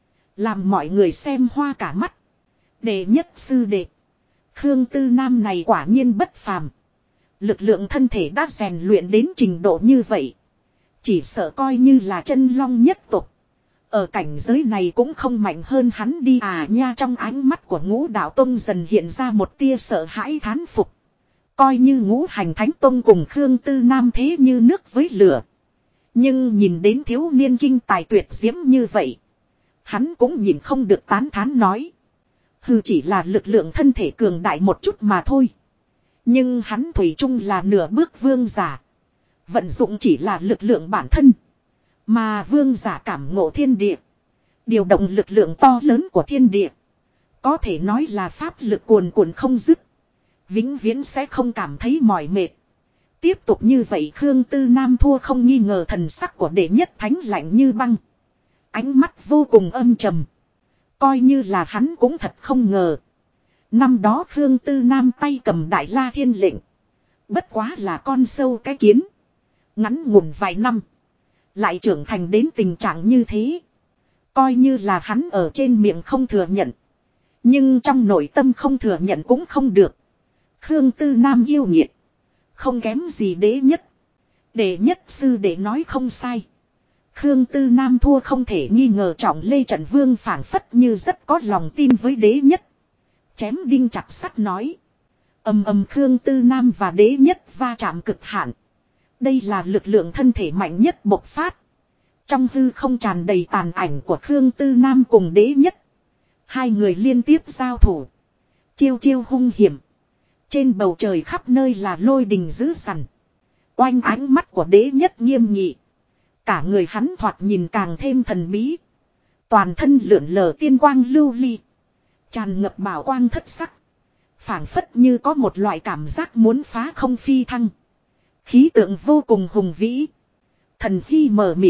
Làm mọi người xem hoa cả mắt. Đệ nhất sư đệ. Khương Tư Nam này quả nhiên bất phàm. Lực lượng thân thể đã rèn luyện đến trình độ như vậy. Chỉ sợ coi như là chân long nhất tộc. Ở cảnh giới này cũng không mạnh hơn hắn đi à nha. Trong ánh mắt của Ngũ Đạo Tông dần hiện ra một tia sợ hãi thán phục. Coi như Ngũ Hành Thánh Tông cùng Khương Tư Nam thế như nước với lửa. Nhưng nhìn đến thiếu niên kinh tài tuyệt diễm như vậy. Hắn cũng nhìn không được tán thán nói. Hừ, chỉ là lực lượng thân thể cường đại một chút mà thôi. Nhưng hắn thủy chung là nửa bước vương giả. Vận dụng chỉ là lực lượng bản thân. Mà vương giả cảm ngộ thiên địa. Điều động lực lượng to lớn của thiên địa. Có thể nói là pháp lực cuồn cuộn không dứt. Vĩnh viễn sẽ không cảm thấy mỏi mệt. Tiếp tục như vậy Khương Tư Nam thua không nghi ngờ. Thần sắc của đệ nhất thánh lạnh như băng. Ánh mắt vô cùng âm trầm. Coi như là hắn cũng thật không ngờ. Năm đó Khương Tư Nam tay cầm Đại La Thiên lệnh. Bất quá là con sâu cái kiến. Ngắn ngủn vài năm. Lại trưởng thành đến tình trạng như thế. Coi như là hắn ở trên miệng không thừa nhận. Nhưng trong nội tâm không thừa nhận cũng không được. Khương Tư Nam yêu nghiệt. Không kém gì đế nhất. Đệ nhất sư đệ nói không sai. Khương Tư Nam thua không thể nghi ngờ. Trọng Lê Trận Vương phảng phất như rất có lòng tin với đế nhất. Chém đinh chặt sắt nói. Khương Tư Nam và đế nhất va chạm cực hạn. Đây là lực lượng thân thể mạnh nhất bộc phát. Trong hư không tràn đầy tàn ảnh của Khương Tư Nam cùng đế nhất. Hai người liên tiếp giao thủ. Chiêu chiêu hung hiểm. Trên bầu trời khắp nơi là lôi đình dữ dằn. Oanh ánh mắt của đế nhất nghiêm nghị. Cả người hắn thoạt nhìn càng thêm thần bí. Toàn thân lượn lờ tiên quang lưu ly. Tràn ngập bảo quang thất sắc. Phảng phất như có một loại cảm giác muốn phá không phi thăng. Khí tượng vô cùng hùng vĩ. Thần hy mờ mịt.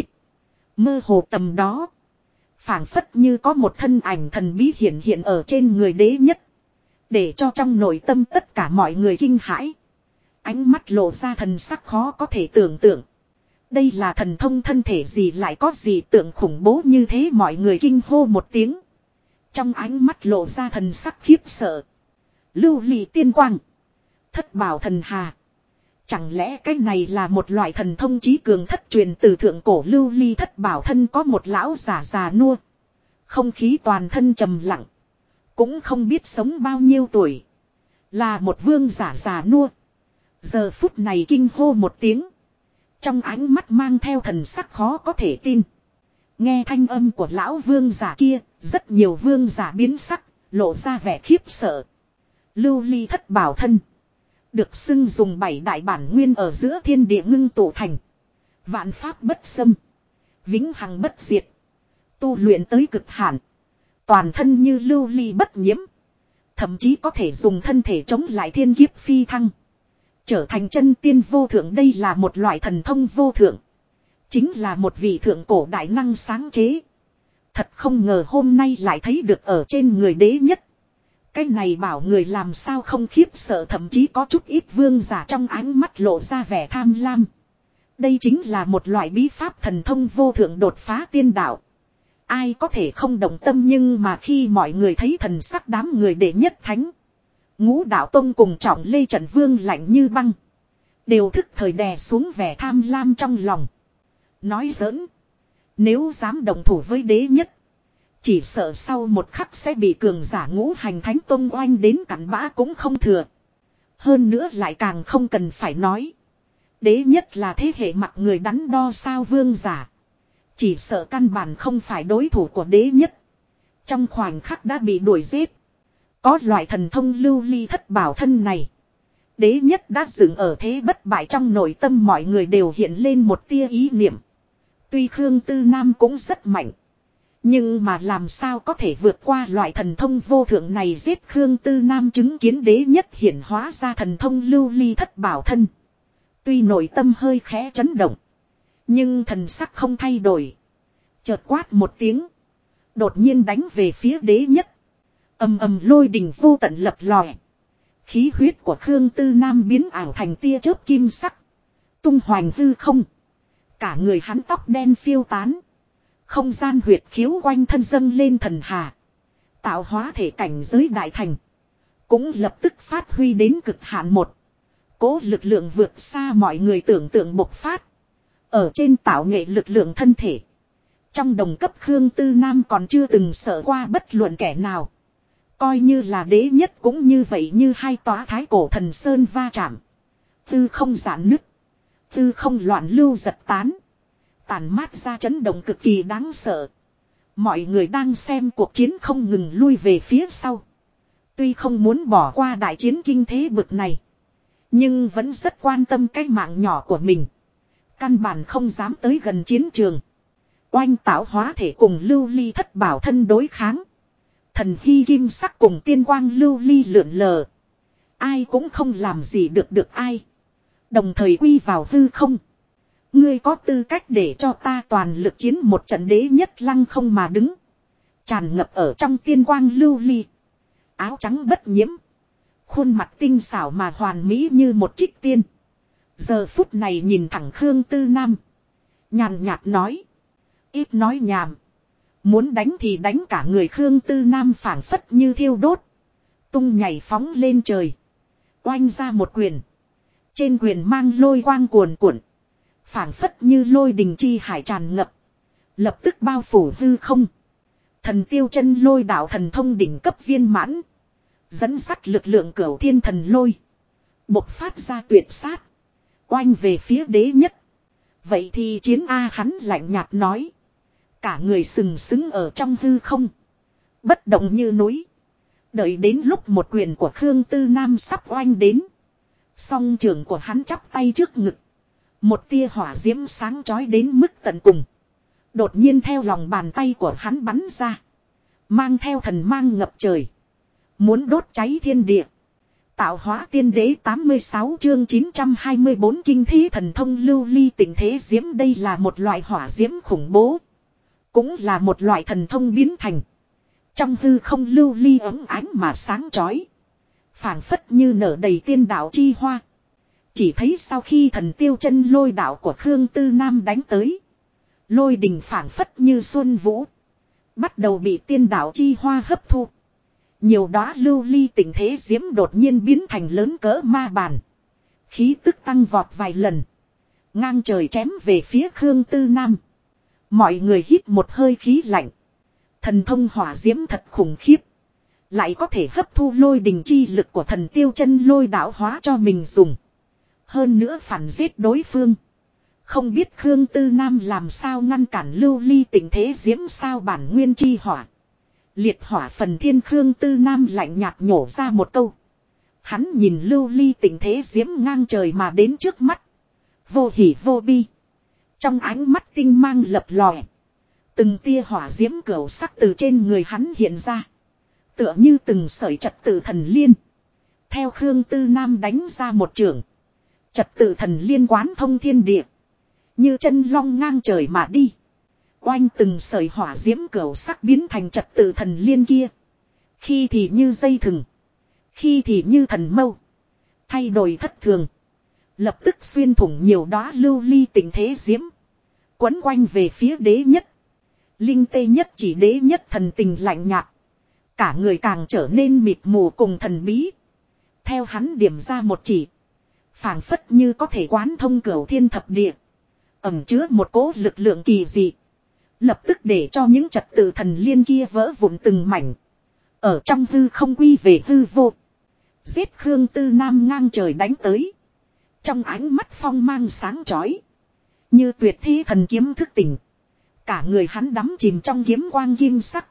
Mơ hồ tầm đó. Phảng phất như có một thân ảnh thần bí hiện hiện ở trên người đế nhất. Để cho trong nội tâm tất cả mọi người kinh hãi. Ánh mắt lộ ra thần sắc khó có thể tưởng tượng. Đây là thần thông thân thể gì lại có gì tượng khủng bố như thế mọi người kinh hô một tiếng. Trong ánh mắt lộ ra thần sắc khiếp sợ. Lưu ly tiên quang. Thất bảo thần hà. Chẳng lẽ cái này là một loại thần thông trí cường thất truyền từ thượng cổ lưu ly thất bảo thân có một lão giả già nua. Không khí toàn thân trầm lặng. Cũng không biết sống bao nhiêu tuổi. Là một vương giả già nua. Giờ phút này kinh hô một tiếng. Trong ánh mắt mang theo thần sắc khó có thể tin. Nghe thanh âm của lão vương giả kia. Rất nhiều vương giả biến sắc. Lộ ra vẻ khiếp sợ. Lưu ly thất bảo thân. Được xưng dùng 7 đại bản nguyên ở giữa thiên địa ngưng tụ thành. Vạn pháp bất xâm. Vĩnh hằng bất diệt. Tu luyện tới cực hạn. Toàn thân như lưu ly bất nhiễm. Thậm chí có thể dùng thân thể chống lại thiên kiếp phi thăng. Trở thành chân tiên vô thượng, đây là một loại thần thông vô thượng. Chính là một vị thượng cổ đại năng sáng chế. Thật không ngờ hôm nay lại thấy được ở trên người đế nhất. Cái này bảo người làm sao không khiếp sợ, thậm chí có chút ít vương giả trong ánh mắt lộ ra vẻ tham lam. Đây chính là một loại bí pháp thần thông vô thượng đột phá tiên đạo. Ai có thể không động tâm, nhưng mà khi mọi người thấy thần sắc đám người đệ nhất thánh. Ngũ đạo tông cùng trọng lê trận vương lạnh như băng. Đều thức thời đè xuống vẻ tham lam trong lòng. Nói giỡn. Nếu dám đồng thủ với đế nhất. Chỉ sợ sau một khắc sẽ bị cường giả ngũ hành thánh tông oanh đến cặn bã cũng không thừa. Hơn nữa lại càng không cần phải nói. Đế nhất là thế hệ mặt người đắn đo sao vương giả. Chỉ sợ căn bản không phải đối thủ của đế nhất. Trong khoảnh khắc đã bị đuổi giết. Có loại thần thông lưu ly thất bảo thân này. Đế nhất đã dựng ở thế bất bại, trong nội tâm mọi người đều hiện lên một tia ý niệm. Tuy Khương Tư Nam cũng rất mạnh. Nhưng mà làm sao có thể vượt qua loại thần thông vô thượng này, giết Khương Tư Nam chứng kiến đế nhất hiển hóa ra thần thông lưu ly thất bảo thân. Tuy nội tâm hơi khẽ chấn động. Nhưng thần sắc không thay đổi. Chợt quát một tiếng. Đột nhiên đánh về phía đế nhất. Ầm ầm lôi đình vô tận lập lòe. Khí huyết của Khương Tư Nam biến ảo thành tia chớp kim sắc. Tung hoành hư không. Cả người hắn tóc đen phiêu tán. Không gian huyệt khiếu quanh thân dâng lên thần hà. Tạo hóa thể cảnh giới đại thành. Cũng lập tức phát huy đến cực hạn một. Cố lực lượng vượt xa mọi người tưởng tượng bộc phát. Ở trên tạo nghệ lực lượng thân thể. Trong đồng cấp Khương Tư Nam còn chưa từng sợ qua bất luận kẻ nào. Coi như là đế nhất cũng như vậy, như hai tòa thái cổ thần sơn va chạm. Tư không giãn nứt. Tư không loạn lưu giật tán. Tàn mát ra chấn động cực kỳ đáng sợ. Mọi người đang xem cuộc chiến không ngừng lui về phía sau. Tuy không muốn bỏ qua đại chiến kinh thế bực này. Nhưng vẫn rất quan tâm cái mạng nhỏ của mình. Căn bản không dám tới gần chiến trường. Oanh tạo hóa thể cùng lưu ly thất bảo thân đối kháng. Thần hy kim sắc cùng tiên quang lưu ly lượn lờ. Ai cũng không làm gì được ai. Đồng thời quy vào hư không. Ngươi có tư cách để cho ta toàn lực chiến một trận, đế nhất lăng không mà đứng. Tràn ngập ở trong tiên quang lưu ly. Áo trắng bất nhiễm. Khuôn mặt tinh xảo mà hoàn mỹ như một trích tiên. Giờ phút này nhìn thẳng Khương Tư Nam. Nhàn nhạt nói. Ít nói nhảm. Muốn đánh thì đánh cả người. Khương Tư Nam phảng phất như thiêu đốt. Tung nhảy phóng lên trời. Oanh ra một quyền. Trên quyền mang lôi quang cuồn cuộn. Phảng phất như lôi đình chi hải tràn ngập. Lập tức bao phủ hư không. Thần tiêu chân lôi đạo thần thông đỉnh cấp viên mãn. Dẫn sắt lực lượng cửu thiên thần lôi. Bộc phát ra tuyệt sát. Oanh về phía đế nhất. Vậy thì chiến A, hắn lạnh nhạt nói. Cả người sừng sững ở trong hư không. Bất động như núi. Đợi đến lúc một quyền của Khương Tư Nam sắp oanh đến. Song trường của hắn chắp tay trước ngực. Một tia hỏa diễm sáng chói đến mức tận cùng. Đột nhiên theo lòng bàn tay của hắn bắn ra. Mang theo thần mang ngập trời. Muốn đốt cháy thiên địa. Tạo hóa tiên đế 86 chương 924 kinh thế thần thông lưu ly tình thế diễm. Đây là một loại hỏa diễm khủng bố. Cũng là một loại thần thông biến thành. Trong hư không lưu ly ấm ánh mà sáng chói. Phảng phất như nở đầy tiên đạo chi hoa. Chỉ thấy sau khi thần tiêu chân lôi đạo của Khương Tư Nam đánh tới. Lôi đình phảng phất như xuân vũ. Bắt đầu bị tiên đạo chi hoa hấp thu. Nhiều đóa lưu ly tình thế diễm đột nhiên biến thành lớn cỡ ma bàn. Khí tức tăng vọt vài lần. Ngang trời chém về phía Khương Tư Nam. Mọi người hít một hơi khí lạnh. Thần thông hỏa diễm thật khủng khiếp. Lại có thể hấp thu lôi đình chi lực của thần tiêu chân lôi đạo hóa cho mình dùng. Hơn nữa phản giết đối phương. Không biết Khương Tư Nam làm sao ngăn cản lưu ly tình thế diễm sao bản nguyên chi hỏa. Liệt hỏa phần thiên. Khương Tư Nam lạnh nhạt nhổ ra một câu. Hắn nhìn lưu ly tình thế diễm ngang trời mà đến trước mắt. Vô hỉ vô bi. Trong ánh mắt tinh mang lập lòe. Từng tia hỏa diễm cửu sắc từ trên người hắn hiện ra. Tựa như từng sợi trật tự thần liên. Theo Khương Tư Nam đánh ra một trường. Trật tự thần liên quán thông thiên địa. Như chân long ngang trời mà đi. Oanh từng sợi hỏa diễm cửu sắc biến thành trật tự thần liên kia. Khi thì như dây thừng. Khi thì như thần mâu. Thay đổi thất thường. Lập tức xuyên thủng nhiều đóa lưu ly tình thế diễm. Quấn quanh về phía đế nhất. Linh tê nhất chỉ đế nhất thần tình lạnh nhạt. Cả người càng trở nên mịt mù cùng thần bí. Theo hắn điểm ra một chỉ. Phảng phất như có thể quán thông cửu thiên thập địa. Ẩn chứa một cỗ lực lượng kỳ dị. Lập tức để cho những trật tự thần liên kia vỡ vụn từng mảnh. Ở trong hư không quy về hư vô. Giết Khương Tư Nam ngang trời đánh tới. Trong ánh mắt phong mang sáng chói. Như tuyệt thế thần kiếm thức tỉnh. Cả người hắn đắm chìm trong kiếm quang kim sắc.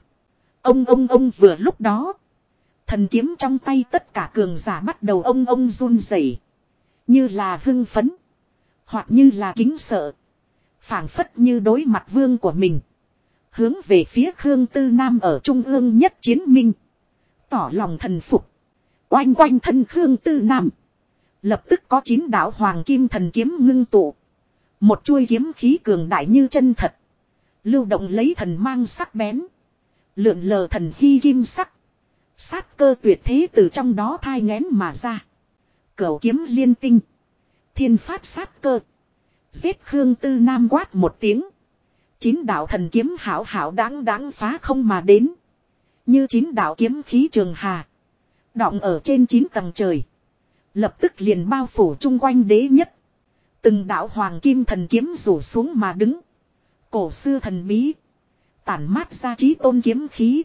Ông vừa lúc đó. Thần kiếm trong tay tất cả cường giả bắt đầu ông run rẩy, như là hưng phấn. Hoặc như là kính sợ. Phảng phất như đối mặt vương của mình. Hướng về phía Khương Tư Nam ở trung ương nhất chiến minh. Tỏ lòng thần phục. Oanh quanh thân Khương Tư Nam. Lập tức có 9 đạo hoàng kim thần kiếm ngưng tụ. Một chuôi kiếm khí cường đại như chân thật. Lưu động lấy thần mang sắc bén. Lượn lờ thần hy kim sắc. Sát cơ tuyệt thế từ trong đó thai nghén mà ra. Cửu kiếm liên tinh. Thiên phát sát cơ. Giết Khương Tư Nam quát một tiếng. 9 đạo thần kiếm hảo hảo đáng phá không mà đến. Như 9 đạo kiếm khí trường hà. Đọng ở trên 9 tầng trời. Lập tức liền bao phủ chung quanh đế nhất. Từng đạo hoàng kim thần kiếm rủ xuống mà đứng. Cổ xưa thần bí. Tản mát ra chí tôn kiếm khí.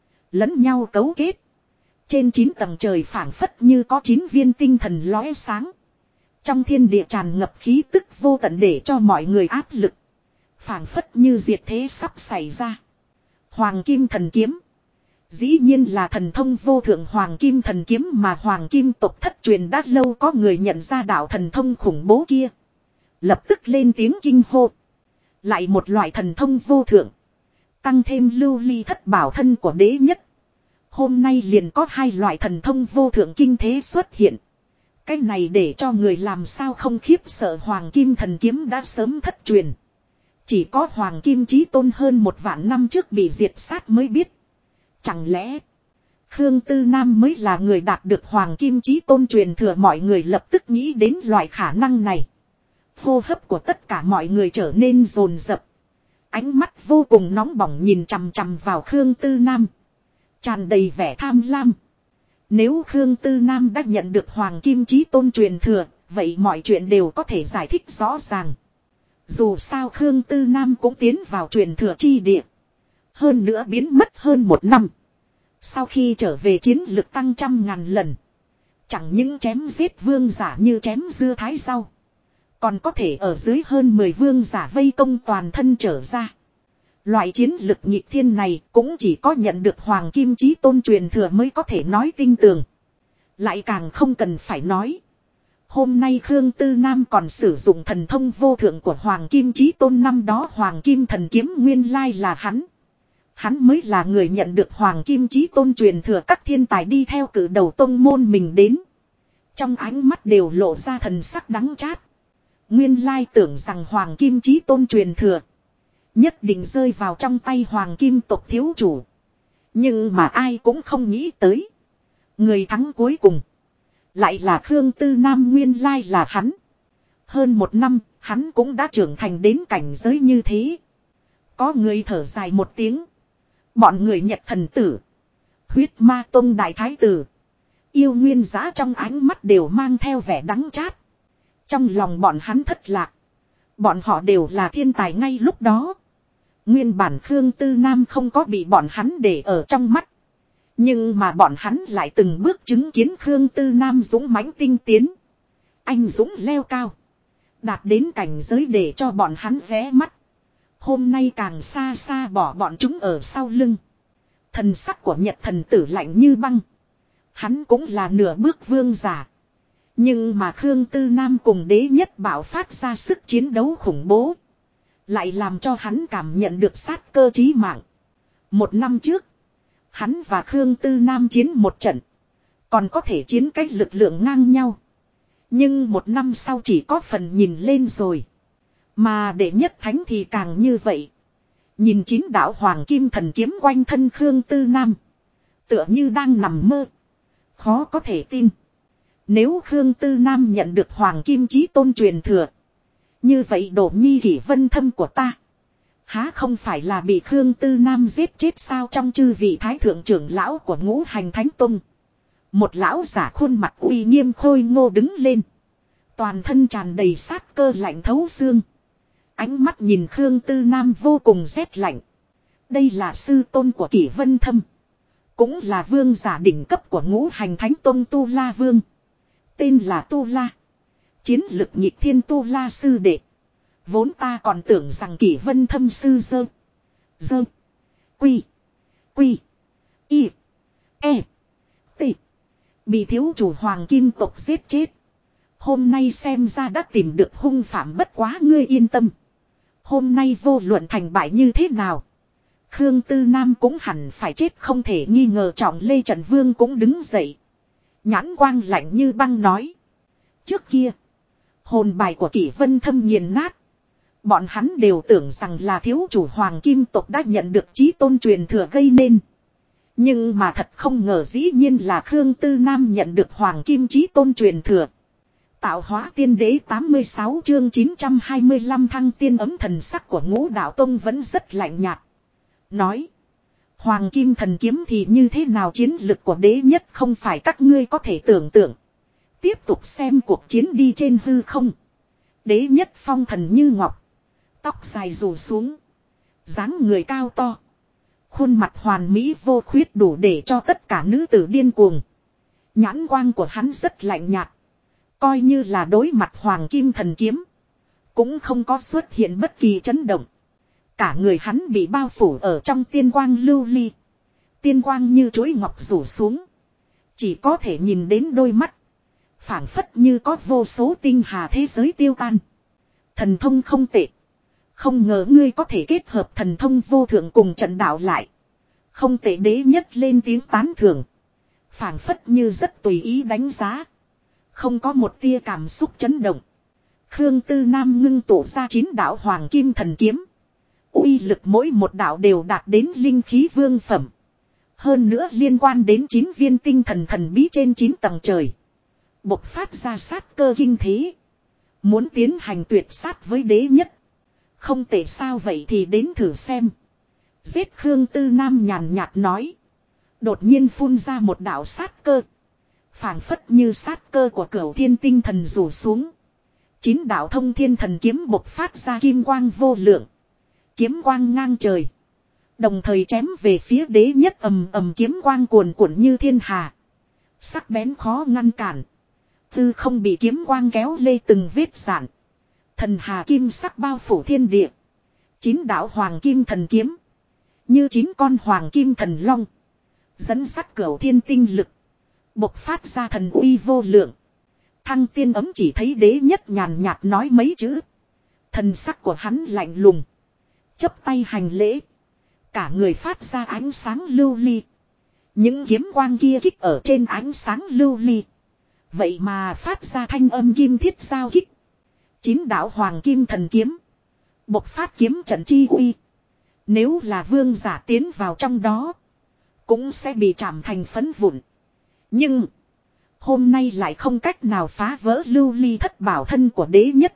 Lẫn nhau cấu kết. Trên 9 tầng trời phảng phất như có 9 viên tinh thần lóe sáng. Trong thiên địa tràn ngập khí tức vô tận để cho mọi người áp lực. Phảng phất như diệt thế sắp xảy ra. Hoàng kim thần kiếm. Dĩ nhiên là thần thông vô thượng hoàng kim thần kiếm mà hoàng kim tộc thất truyền đã lâu có người nhận ra đạo thần thông khủng bố kia. Lập tức lên tiếng kinh hô. Lại một loại thần thông vô thượng. Tăng thêm lưu ly thất bảo thân của đế nhất. Hôm nay liền có 2 loại thần thông vô thượng kinh thế xuất hiện. Cái này để cho người làm sao không khiếp sợ hoàng kim thần kiếm đã sớm thất truyền. Chỉ có hoàng kim chí tôn hơn 1 vạn năm trước bị diệt sát mới biết. Chẳng lẽ Khương Tư Nam mới là người đạt được hoàng kim chí tôn truyền thừa, mọi người lập tức nghĩ đến loại khả năng này. Hô hấp của tất cả mọi người trở nên dồn dập. Ánh mắt vô cùng nóng bỏng nhìn chằm chằm vào Khương Tư Nam. Tràn đầy vẻ tham lam. Nếu Khương Tư Nam đã nhận được hoàng kim chí tôn truyền thừa, vậy mọi chuyện đều có thể giải thích rõ ràng. Dù sao Khương Tư Nam cũng tiến vào truyền thừa chi địa. Hơn nữa biến mất hơn 1 năm. Sau khi trở về chiến lực tăng 100.000 lần. Chẳng những chém giết vương giả như chém dưa thái rau. Còn có thể ở dưới hơn 10 vương giả vây công toàn thân trở ra. Loại chiến lực nhịp thiên này cũng chỉ có nhận được hoàng kim chí tôn truyền thừa mới có thể nói tin tưởng. Lại càng không cần phải nói. Hôm nay Khương Tư Nam còn sử dụng thần thông vô thượng của hoàng kim chí tôn, năm đó hoàng kim thần kiếm nguyên lai là hắn. Hắn mới là người nhận được hoàng kim chí tôn truyền thừa, các thiên tài đi theo cử đầu tông môn mình đến. Trong ánh mắt đều lộ ra thần sắc đắng chát. Nguyên lai tưởng rằng hoàng kim chí tôn truyền thừa nhất định rơi vào trong tay hoàng kim tộc thiếu chủ. Nhưng mà ai cũng không nghĩ tới. Người thắng cuối cùng lại là Khương Tư Nam, nguyên lai là hắn. Hơn 1 năm, hắn cũng đã trưởng thành đến cảnh giới như thế. Có người thở dài một tiếng. Bọn người Nhật thần tử, Huyết Ma Tông đại thái tử, Yêu Nguyên Giá trong ánh mắt đều mang theo vẻ đắng chát. Trong lòng bọn hắn thất lạc. Bọn họ đều là thiên tài ngay lúc đó. Nguyên bản Khương Tư Nam không có bị bọn hắn để ở trong mắt. Nhưng mà bọn hắn lại từng bước chứng kiến Khương Tư Nam dũng mãnh tinh tiến. Anh dũng leo cao. Đạt đến cảnh giới để cho bọn hắn ghé mắt. Hôm nay càng xa xa bỏ bọn chúng ở sau lưng. Thần sắc của Nhật thần tử lạnh như băng. Hắn cũng là nửa bước vương giả. Nhưng mà Khương Tư Nam cùng đế nhất bạo phát ra sức chiến đấu khủng bố. Lại làm cho hắn cảm nhận được sát cơ chí mạng. 1 năm trước, hắn và Khương Tư Nam chiến một trận. Còn có thể chiến cách lực lượng ngang nhau. Nhưng 1 năm sau chỉ có phần nhìn lên rồi. Mà đệ nhất thánh thì càng như vậy. Nhìn 9 đạo hoàng kim thần kiếm quanh thân Khương Tư Nam. Tựa như đang nằm mơ. Khó có thể tin. Nếu Khương Tư Nam nhận được hoàng kim chí tôn truyền thừa. Như vậy Đỗ Nhi Kỷ Vân Thâm của ta. Há không phải là bị Khương Tư Nam giết chết sao? Trong chư vị thái thượng trưởng lão của Ngũ Hành Thánh Tông, một lão giả khuôn mặt uy nghiêm khôi ngô đứng lên. Toàn thân tràn đầy sát cơ lạnh thấu xương. Ánh mắt nhìn Khương Tư Nam vô cùng rét lạnh. Đây là sư tôn của Kỷ Vân Thâm. Cũng là vương giả đỉnh cấp của Ngũ Hành Thánh Tông Tu La Vương. Tên là Tu La. Chiến lực nhịp thiên Tu La sư đệ. Vốn ta còn tưởng rằng Kỷ Vân Thâm sư dơ. Quy. Y. E. T. Bị thiếu chủ Hoàng Kim tộc giết chết. Hôm nay xem ra đã tìm được hung phạm, bất quá ngươi yên tâm. Hôm nay vô luận thành bại như thế nào, Khương Tư Nam cũng hẳn phải chết không thể nghi ngờ. Trọng Lê Trần Vương cũng đứng dậy. Nhãn quang lạnh như băng nói. Trước kia, hồn bài của Kỷ Vân Thâm nghiền nát. Bọn hắn đều tưởng rằng là thiếu chủ Hoàng Kim tộc đã nhận được chí tôn truyền thừa gây nên. Nhưng mà thật không ngờ dĩ nhiên là Khương Tư Nam nhận được Hoàng Kim chí tôn truyền thừa. Tạo hóa tiên đế 86 chương 925 thăng tiên ấm. Thần sắc của Ngũ Đạo Tông vẫn rất lạnh nhạt. Nói. Hoàng Kim thần kiếm thì như thế nào, chiến lực của đế nhất không phải các ngươi có thể tưởng tượng. Tiếp tục xem cuộc chiến đi. Trên hư không, đế nhất phong thần như ngọc. Tóc dài rủ xuống. Dáng người cao to. Khuôn mặt hoàn mỹ vô khuyết, đủ để cho tất cả nữ tử điên cuồng. Nhãn quang của hắn rất lạnh nhạt. Coi như là đối mặt Hoàng Kim thần kiếm, cũng không có xuất hiện bất kỳ chấn động. Cả người hắn bị bao phủ ở trong tiên quang lưu ly. Tiên quang như chuỗi ngọc rủ xuống. Chỉ có thể nhìn đến đôi mắt. Phảng phất như có vô số tinh hà thế giới tiêu tan. Thần thông không tệ. Không ngờ ngươi có thể kết hợp thần thông vô thượng cùng trận đạo lại. Không tệ. Đế nhất lên tiếng tán thưởng. Phảng phất như rất tùy ý đánh giá. Không có một tia cảm xúc chấn động. Khương Tư Nam ngưng tụ ra 9 đạo Hoàng Kim thần kiếm. Uy lực mỗi một đạo đều đạt đến linh khí vương phẩm. Hơn nữa liên quan đến 9 viên tinh thần thần bí trên 9 tầng trời. Bộc phát ra sát cơ kinh thế. Muốn tiến hành tuyệt sát với đế nhất. Không tệ sao, vậy thì đến thử xem. Giết. Khương Tư Nam nhàn nhạt nói. Đột nhiên phun ra một đạo sát cơ. Phảng phất như sát cơ của Cửu Thiên tinh thần rủ xuống. 9 đạo thông thiên thần kiếm bộc phát ra kim quang vô lượng. Kiếm quang ngang trời. Đồng thời chém về phía đế nhất. Ầm ầm kiếm quang cuồn cuộn như thiên hà. Sắc bén khó ngăn cản. Tư không bị kiếm quang kéo lê từng vết rạn. Thần hà kim sắc bao phủ thiên địa. 9 đạo Hoàng Kim thần kiếm. Như 9 con Hoàng Kim thần long. Dẫn dắt Cửu Thiên tinh lực. Bộc phát ra thần uy vô lượng. Thăng tiên ấm. Chỉ thấy đế nhất nhàn nhạt nói mấy chữ. Thần sắc của hắn lạnh lùng. Chắp tay hành lễ. Cả người phát ra ánh sáng lưu ly. Những kiếm quang kia kích ở trên ánh sáng lưu ly. Vậy mà phát ra thanh âm kim thiết giao kích. 9 đạo Hoàng Kim thần kiếm. Bộc phát kiếm trận chi uy. Nếu là vương giả tiến vào trong đó, cũng sẽ bị chạm thành phấn vụn. Nhưng hôm nay lại không cách nào phá vỡ lưu ly thất bảo thân của đế nhất.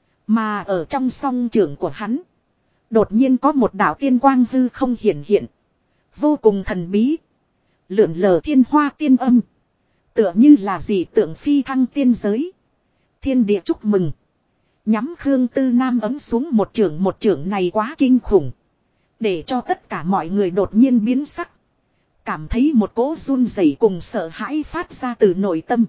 Mà ở trong song trưởng của hắn, đột nhiên có một đạo tiên quang hư không hiện. Vô cùng thần bí. Lượn lờ thiên hoa tiên âm. Tựa như là gì tượng phi thăng tiên giới. Thiên địa chúc mừng. Nhắm Khương Tư Nam ấm xuống một trưởng này quá kinh khủng. Để cho tất cả mọi người đột nhiên biến sắc. Cảm thấy một cỗ run rẩy cùng sợ hãi phát ra từ nội tâm.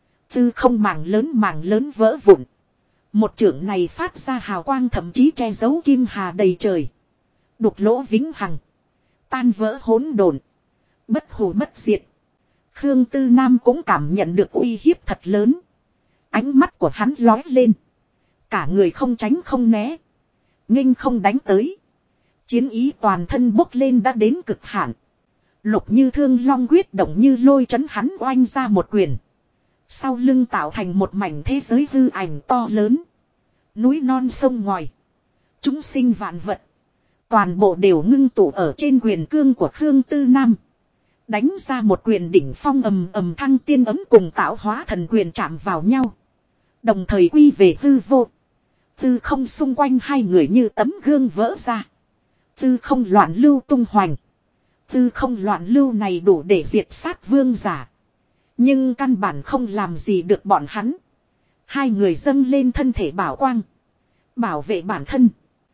Tư không mảng lớn vỡ vụn. Một trưởng này phát ra hào quang thậm chí che giấu kim hà đầy trời. Đục lỗ vĩnh hằng. Tan vỡ hỗn độn. Bất hủ bất diệt. Khương Tư Nam cũng cảm nhận được uy hiếp thật lớn. Ánh mắt của hắn lói lên. Cả người không tránh không né. Nghênh không đánh tới. Chiến ý toàn thân bốc lên đã đến cực hạn. Lục Như Thương Long quyết động như lôi chấn hắn oanh ra một quyền. Sau lưng tạo thành một mảnh thế giới hư ảnh to lớn. Núi non sông ngòi. Chúng sinh vạn vật. Toàn bộ đều ngưng tụ ở trên quyền cương của Khương Tư Nam. Đánh ra một quyền đỉnh phong. Ầm ầm. Thăng tiên ấm cùng tạo hóa thần quyền chạm vào nhau. Đồng thời quy về hư vô. Tư không xung quanh hai người như tấm gương vỡ ra. Tư không loạn lưu tung hoành. Tư không loạn lưu này đủ để diệt sát vương giả. Nhưng căn bản không làm gì được bọn hắn. Hai người dâng lên thân thể bảo quang. Bảo vệ bản thân.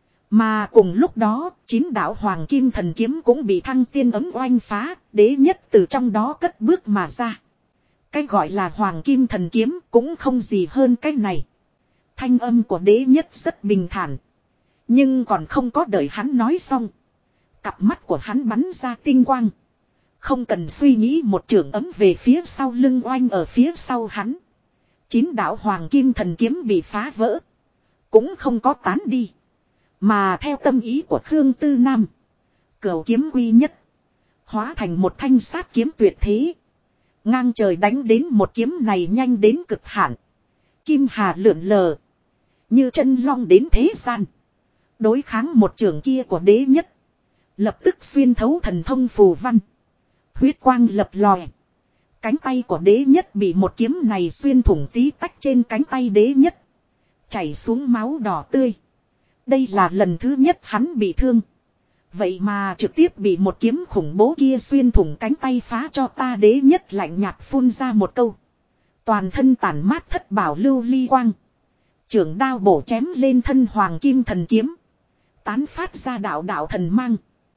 Mà cùng lúc đó, 9 đạo hoàng kim thần kiếm cũng bị thăng tiên ấm oanh phá, đế nhất từ trong đó cất bước mà ra. Cái gọi là hoàng kim thần kiếm cũng không gì hơn cái này. Thanh âm của đế nhất rất bình thản. Nhưng còn không có đợi hắn nói xong. Cặp mắt của hắn bắn ra tinh quang. Không cần suy nghĩ, một trường ấm về phía sau lưng oanh ở phía sau hắn. 9 đạo hoàng kim thần kiếm bị phá vỡ. Cũng không có tán đi. Mà theo tâm ý của Khương Tư Nam. Cửu kiếm quy nhất. Hóa thành một thanh sát kiếm tuyệt thế. Ngang trời đánh đến một kiếm này nhanh đến cực hạn. Kim hà lượn lờ. Như chân long đến thế gian. Đối kháng một trường kia của đế nhất. Lập tức xuyên thấu thần thông phù văn. Huyết quang lập lòe. Cánh tay của đế nhất bị một kiếm này xuyên thủng tí tách trên cánh tay đế nhất. Chảy xuống máu đỏ tươi. Đây là lần thứ nhất hắn bị thương. Vậy mà trực tiếp bị một kiếm khủng bố kia xuyên thủng cánh tay phá cho ta, đế nhất lạnh nhạt phun ra một câu. Toàn thân tản mát thất bảo lưu ly quang. Trường đao bổ chém lên thân hoàng kim thần kiếm. Tán phát ra đạo đạo thần mang.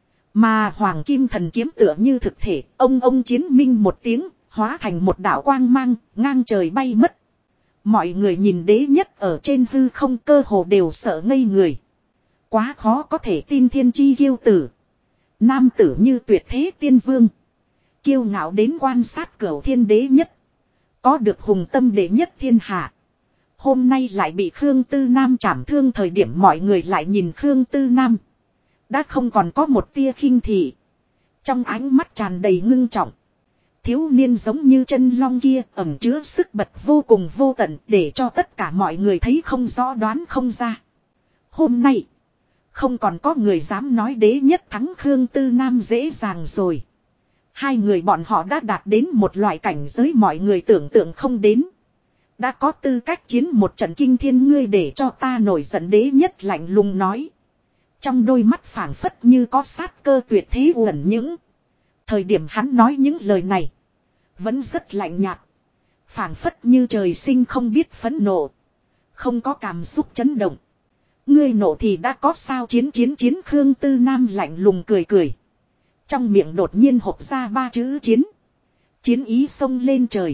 Mà hoàng kim thần kiếm tựa như thực thể, ông chiến minh một tiếng, hóa thành một đạo quang mang, ngang trời bay mất. Mọi người nhìn đế nhất ở trên hư không cơ hồ đều sợ ngây người. Quá khó có thể tin thiên chi kiêu tử. Nam tử như tuyệt thế tiên vương. Kiêu ngạo đến quan sát cửu thiên đế nhất. Có được hùng tâm đệ nhất thiên hạ. Hôm nay lại bị Khương Tư Nam trảm thương, thời điểm mọi người lại nhìn Khương Tư Nam. Đã không còn có một tia khinh thị. Trong ánh mắt tràn đầy ngưng trọng. Thiếu niên giống như chân long kia ẩn chứa sức bật vô cùng vô tận, để cho tất cả mọi người thấy không rõ đoán không ra. Hôm nay, không còn có người dám nói đế nhất thắng Khương Tư Nam dễ dàng rồi. Hai người bọn họ đã đạt đến một loại cảnh giới mọi người tưởng tượng không đến. Đã có tư cách chiến một trận kinh thiên, ngươi để cho ta nổi giận, đế nhất lạnh lùng nói. Trong đôi mắt phảng phất như có sát cơ tuyệt thế uẩn những. Thời điểm hắn nói những lời này, vẫn rất lạnh nhạt. Phảng phất như trời sinh không biết phẫn nộ. Không có cảm xúc chấn động. Ngươi nộ thì đã có sao, chiến Khương Tư Nam lạnh lùng cười cười. Trong miệng đột nhiên hộc ra 3 chữ chiến. Chiến ý xông lên trời.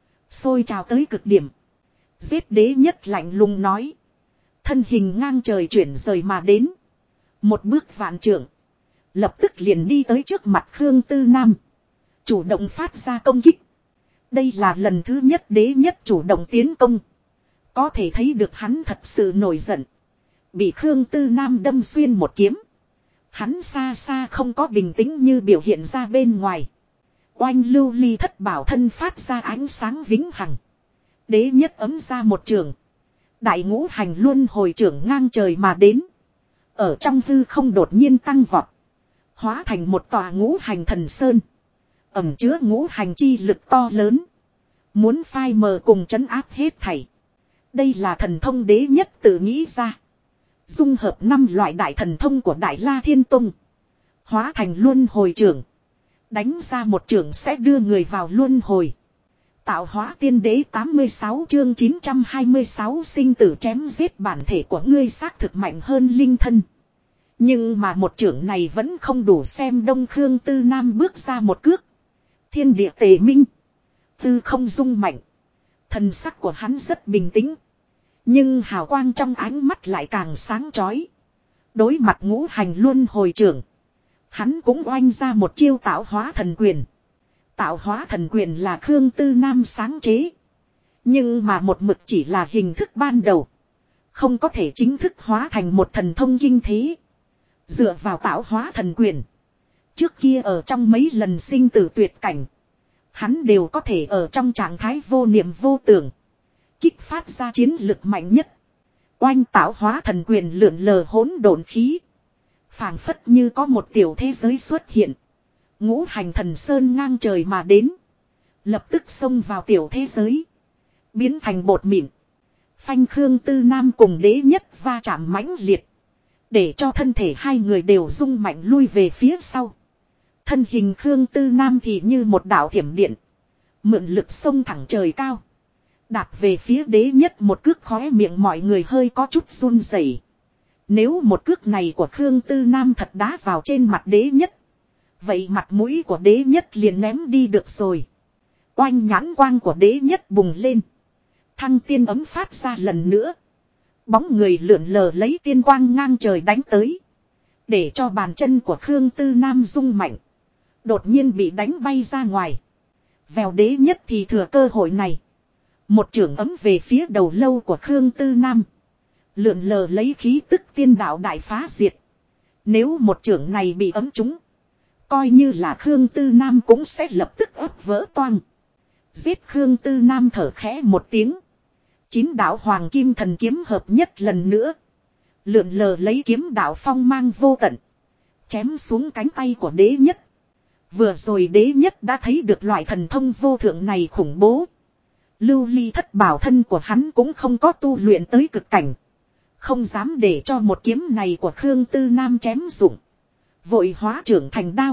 Sôi trào tới cực điểm. Giết, đế nhất lạnh lùng nói. Thân hình ngang trời chuyển rời mà đến. Một bước vạn trượng. Lập tức liền đi tới trước mặt Khương Tư Nam. Chủ động phát ra công kích. Đây là lần thứ nhất đế nhất chủ động tiến công. Có thể thấy được hắn thật sự nổi giận. Bị Khương Tư Nam đâm xuyên một kiếm. Hắn xa xa không có bình tĩnh như biểu hiện ra bên ngoài. Oanh lưu ly thất bảo thân phát ra ánh sáng vĩnh hằng. Đế nhất ấm ra một trường. Đại ngũ hành luân hồi trưởng ngang trời mà đến. Ở trong hư không đột nhiên tăng vọt. Hóa thành một tòa ngũ hành thần sơn. Ẩm chứa ngũ hành chi lực to lớn. Muốn phai mờ cùng trấn áp hết thảy. Đây là thần thông đế nhất tự nghĩ ra. Dung hợp 5 loại đại thần thông của Đại La Thiên Tông. Hóa thành luân hồi trưởng. Đánh ra một trưởng sẽ đưa người vào luân hồi. Tạo hóa tiên đế 86 chương 926 sinh tử chém giết, bản thể của ngươi xác thực mạnh hơn linh thân. Nhưng mà một trưởng này vẫn không đủ xem Đông Khương Tư Nam bước ra một cước. Thiên địa tề minh. Tư không dung mạnh. Thần sắc của hắn rất bình tĩnh. Nhưng hào quang trong ánh mắt lại càng sáng chói. Đối mặt ngũ hành luân hồi trưởng. Hắn cũng oanh ra một chiêu tạo hóa thần quyền. Tạo hóa thần quyền là Khương Tư Nam sáng chế. Nhưng mà một mực chỉ là hình thức ban đầu. Không có thể chính thức hóa thành một thần thông kinh thế. Dựa vào tạo hóa thần quyền. Trước kia ở trong mấy lần sinh tử tuyệt cảnh. Hắn đều có thể ở trong trạng thái vô niệm vô tưởng. Kích phát ra chiến lực mạnh nhất. Oanh tạo hóa thần quyền lượn lờ hỗn độn khí. Phảng phất như có một tiểu thế giới xuất hiện. Ngũ hành thần sơn ngang trời mà đến. Lập tức xông vào tiểu thế giới. Biến thành bột mịn. Phanh Khương Tư Nam cùng đế nhất va chạm mãnh liệt. Để cho thân thể hai người đều rung mạnh lui về phía sau. Thân hình Khương Tư Nam thì như một đạo thiểm điện. Mượn lực xông thẳng trời cao. Đạp về phía đế nhất một cước, khóe miệng mọi người hơi có chút run rẩy. Nếu một cước này của Khương Tư Nam thật đá vào trên mặt đế nhất. Vậy mặt mũi của đế nhất liền ném đi được rồi. Oanh, nhãn quang của đế nhất bùng lên. Thăng tiên ấm phát ra lần nữa. Bóng người lượn lờ lấy tiên quang ngang trời đánh tới. Để cho bàn chân của Khương Tư Nam rung mạnh. Đột nhiên bị đánh bay ra ngoài. Vèo, đế nhất thì thừa cơ hội này. Một chưởng ấm về phía đầu lâu của Khương Tư Nam. Lượn lờ lấy khí tức tiên đạo đại phá diệt. Nếu một chưởng này bị ấm trúng, coi như là Khương Tư Nam cũng sẽ lập tức ấp vỡ toang. Giết! Khương Tư Nam thở khẽ một tiếng. 9 đạo hoàng kim thần kiếm hợp nhất lần nữa. Lượn lờ lấy kiếm đạo phong mang vô tận. Chém xuống cánh tay của đế nhất. Vừa rồi đế nhất đã thấy được loại thần thông vô thượng này khủng bố. Lưu ly thất bảo thân của hắn cũng không có tu luyện tới cực cảnh. Không dám để cho một kiếm này của Khương Tư Nam chém dụng. Vội hóa trưởng thành đao.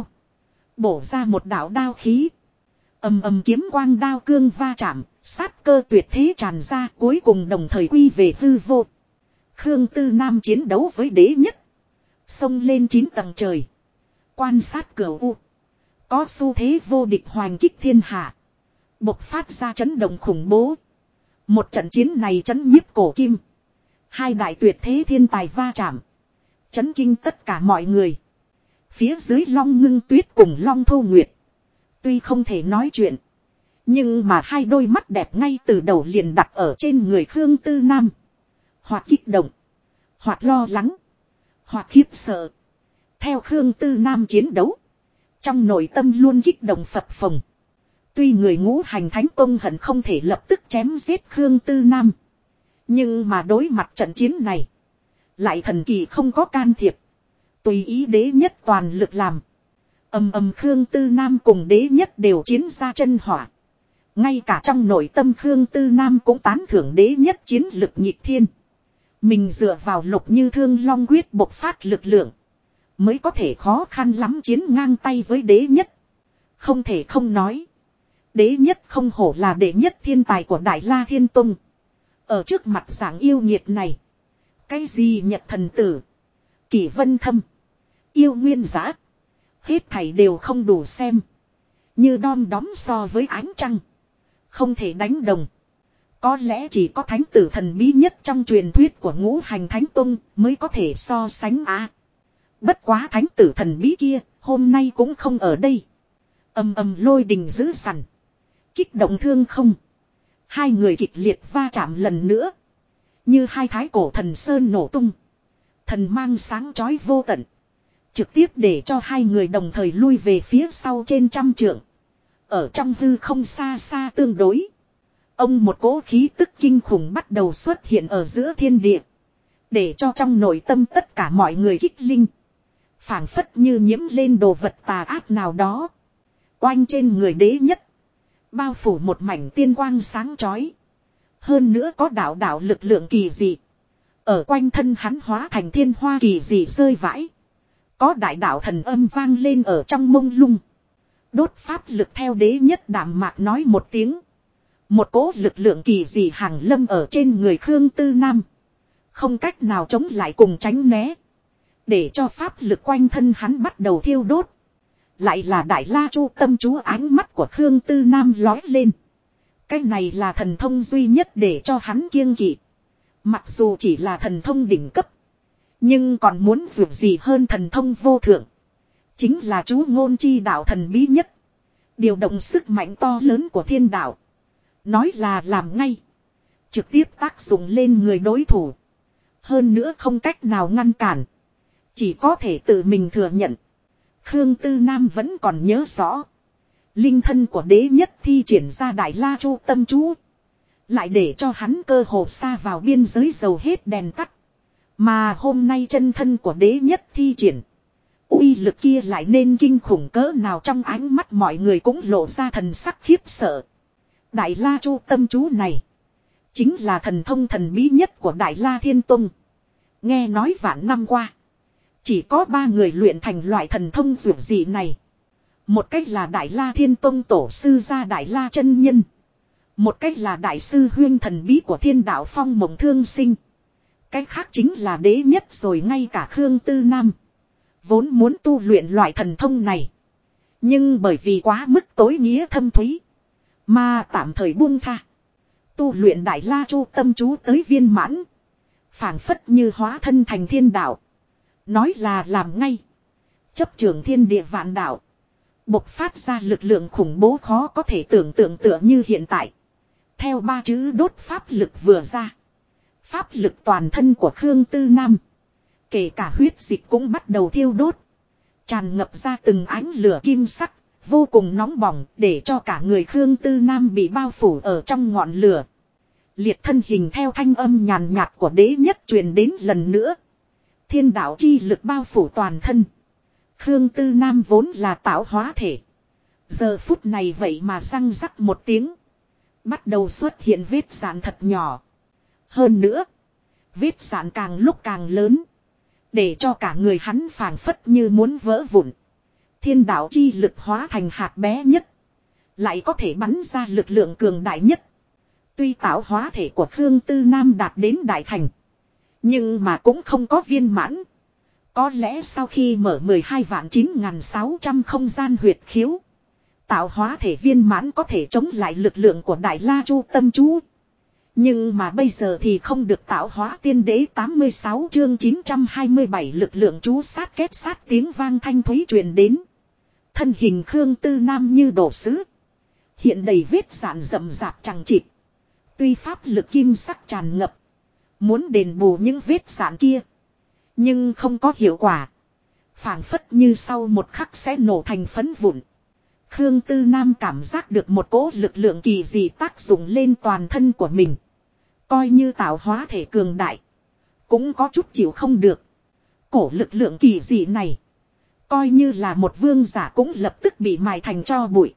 Bổ ra một đạo đao khí. Ầm ầm, kiếm quang đao cương va chạm. Sát cơ tuyệt thế tràn ra, cuối cùng đồng thời quy về hư vô. Khương Tư Nam chiến đấu với đế nhất. Xông lên 9 tầng trời. Quan sát cửu u. Có xu thế vô địch hoành kích thiên hạ. Bộc phát ra chấn động khủng bố. Một trận chiến này chấn nhiếp cổ kim. Hai đại tuyệt thế thiên tài va chạm. Chấn kinh tất cả mọi người. Phía dưới Long Ngưng Tuyết cùng Long Thu Nguyệt. Tuy không thể nói chuyện. Nhưng mà hai đôi mắt đẹp ngay từ đầu liền đặt ở trên người Khương Tư Nam. Hoặc kích động. Hoặc lo lắng. Hoặc khiếp sợ. Theo Khương Tư Nam chiến đấu. Trong nội tâm luôn kích động phập phồng. Tuy người Ngũ Hành Thánh Tông hận không thể lập tức chém giết Khương Tư Nam. Nhưng mà đối mặt trận chiến này. Lại thần kỳ không có can thiệp. Tùy ý đế nhất toàn lực làm. Ầm ầm, Khương Tư Nam cùng đế nhất đều chiến ra chân hỏa. Ngay cả trong nội tâm Khương Tư Nam cũng tán thưởng đế nhất chiến lực nhịp thiên. Mình dựa vào Lục Như Thương Long quyết bộc phát lực lượng. Mới có thể khó khăn lắm chiến ngang tay với đế nhất. Không thể không nói. Đế nhất không hổ là đệ nhất thiên tài của Đại La Thiên Tông. Ở trước mặt dạng yêu nghiệt này. Cái gì Nhật Thần Tử, Kỷ Vân Thâm, Yêu Nguyên Giã. Hết thảy đều không đủ xem. Như đom đóm so với ánh trăng. Không thể đánh đồng. Có lẽ chỉ có thánh tử thần bí nhất trong truyền thuyết của Ngũ Hành Thánh Tông mới có thể so sánh á. Bất quá thánh tử thần bí kia hôm nay cũng không ở đây. Ầm ầm, lôi đình dữ dằn. Kích động thương không. Hai người kịch liệt va chạm lần nữa. Như hai thái cổ thần sơn nổ tung. Thần mang sáng chói vô tận. Trực tiếp để cho hai người đồng thời lui về phía sau trên 100 trượng. Ở trong hư không xa xa tương đối. Ông một cỗ khí tức kinh khủng bắt đầu xuất hiện ở giữa thiên địa. Để cho trong nội tâm tất cả mọi người kích linh. Phảng phất như nhiễm lên đồ vật tà ác nào đó. Oanh, trên người đế nhất. Bao phủ một mảnh tiên quang sáng chói. Hơn nữa có đạo đạo lực lượng kỳ dị. Ở quanh thân hắn hóa thành thiên hoa kỳ dị rơi vãi. Có đại đạo thần âm vang lên ở trong mông lung. Đốt pháp lực theo đế nhất đạm mạc nói một tiếng. Một cỗ lực lượng kỳ dị hàng lâm ở trên người Khương Tư Nam. Không cách nào chống lại cùng tránh né. Để cho pháp lực quanh thân hắn bắt đầu thiêu đốt. Lại là Đại La Chu Tâm Chú, ánh mắt của Khương Tư Nam lói lên. Cái này là thần thông duy nhất để cho hắn kiêng kỵ. Mặc dù chỉ là thần thông đỉnh cấp. Nhưng còn muốn dù gì hơn thần thông vô thượng. Chính là chú ngôn chi đạo thần bí nhất. Điều động sức mạnh to lớn của thiên đạo. Nói là làm ngay. Trực tiếp tác dụng lên người đối thủ. Hơn nữa không cách nào ngăn cản. Chỉ có thể tự mình thừa nhận. Khương Tư Nam vẫn còn nhớ rõ. Linh thân của đế nhất thi triển ra Đại La Chu Tâm Chú. Lại để cho hắn cơ hồ xa vào biên giới dầu hết đèn tắt. Mà hôm nay chân thân của đế nhất thi triển. Uy lực kia lại nên kinh khủng cỡ nào, trong ánh mắt mọi người cũng lộ ra thần sắc khiếp sợ. Đại La Chu Tâm Chú này. Chính là thần thông thần bí nhất của Đại La Thiên Tông. Nghe nói vạn năm qua. Chỉ có 3 người luyện thành loại thần thông dữ dị này. Một cách là Đại La Thiên Tông tổ sư gia Đại La chân nhân. Một cách là đại sư huyên thần bí của Thiên Đạo Phong Mộng Thương Sinh. Cách khác chính là đế nhất rồi ngay cả Khương Tư Nam. Vốn muốn tu luyện loại thần thông này. Nhưng bởi vì quá mức tối nghĩa thâm thúy. Mà tạm thời buông tha. Tu luyện Đại La Chu tâm chú tới viên mãn. Phảng phất như hóa thân thành thiên đạo. Nói là làm ngay. Chấp trường thiên địa vạn đạo. Bộc phát ra lực lượng khủng bố khó có thể tưởng tượng tựa như hiện tại. Theo 3 chữ đốt pháp lực vừa ra. Pháp lực toàn thân của Khương Tư Nam. Kể cả huyết dịch cũng bắt đầu thiêu đốt. Tràn ngập ra từng ánh lửa kim sắc. Vô cùng nóng bỏng để cho cả người Khương Tư Nam bị bao phủ ở trong ngọn lửa. Liệt thân hình theo thanh âm nhàn nhạt của đế nhất truyền đến lần nữa. Thiên đạo chi lực bao phủ toàn thân. Khương Tư Nam vốn là tạo hóa thể. Giờ phút này vậy mà răng rắc một tiếng. Bắt đầu xuất hiện vết rạn thật nhỏ. Hơn nữa. Vết rạn càng lúc càng lớn. Để cho cả người hắn phảng phất như muốn vỡ vụn. Thiên đạo chi lực hóa thành hạt bé nhất. Lại có thể bắn ra lực lượng cường đại nhất. Tuy tạo hóa thể của Khương Tư Nam đạt đến đại thành. Nhưng mà cũng không có viên mãn. Có lẽ sau khi mở 12.9.600 không gian huyệt khiếu. Tạo hóa thể viên mãn có thể chống lại lực lượng của Đại La Chu tâm chú. Nhưng mà bây giờ thì không được tạo hóa tiên đế 86 chương 927 lực lượng chú sát kết sát tiếng vang thanh thúy truyền đến. Thân hình Khương Tư Nam như đổ sứ. Hiện đầy vết rạn rậm rạp chằng chịt. Tuy pháp lực kim sắc tràn ngập. Muốn đền bù những vết rạn kia. Nhưng không có hiệu quả. Phảng phất như sau một khắc sẽ nổ thành phấn vụn. Khương Tư Nam cảm giác được một cỗ lực lượng kỳ dị tác dụng lên toàn thân của mình. Coi như tạo hóa thể cường đại. Cũng có chút chịu không được. Cổ lực lượng kỳ dị này. Coi như là một vương giả cũng lập tức bị mài thành tro bụi.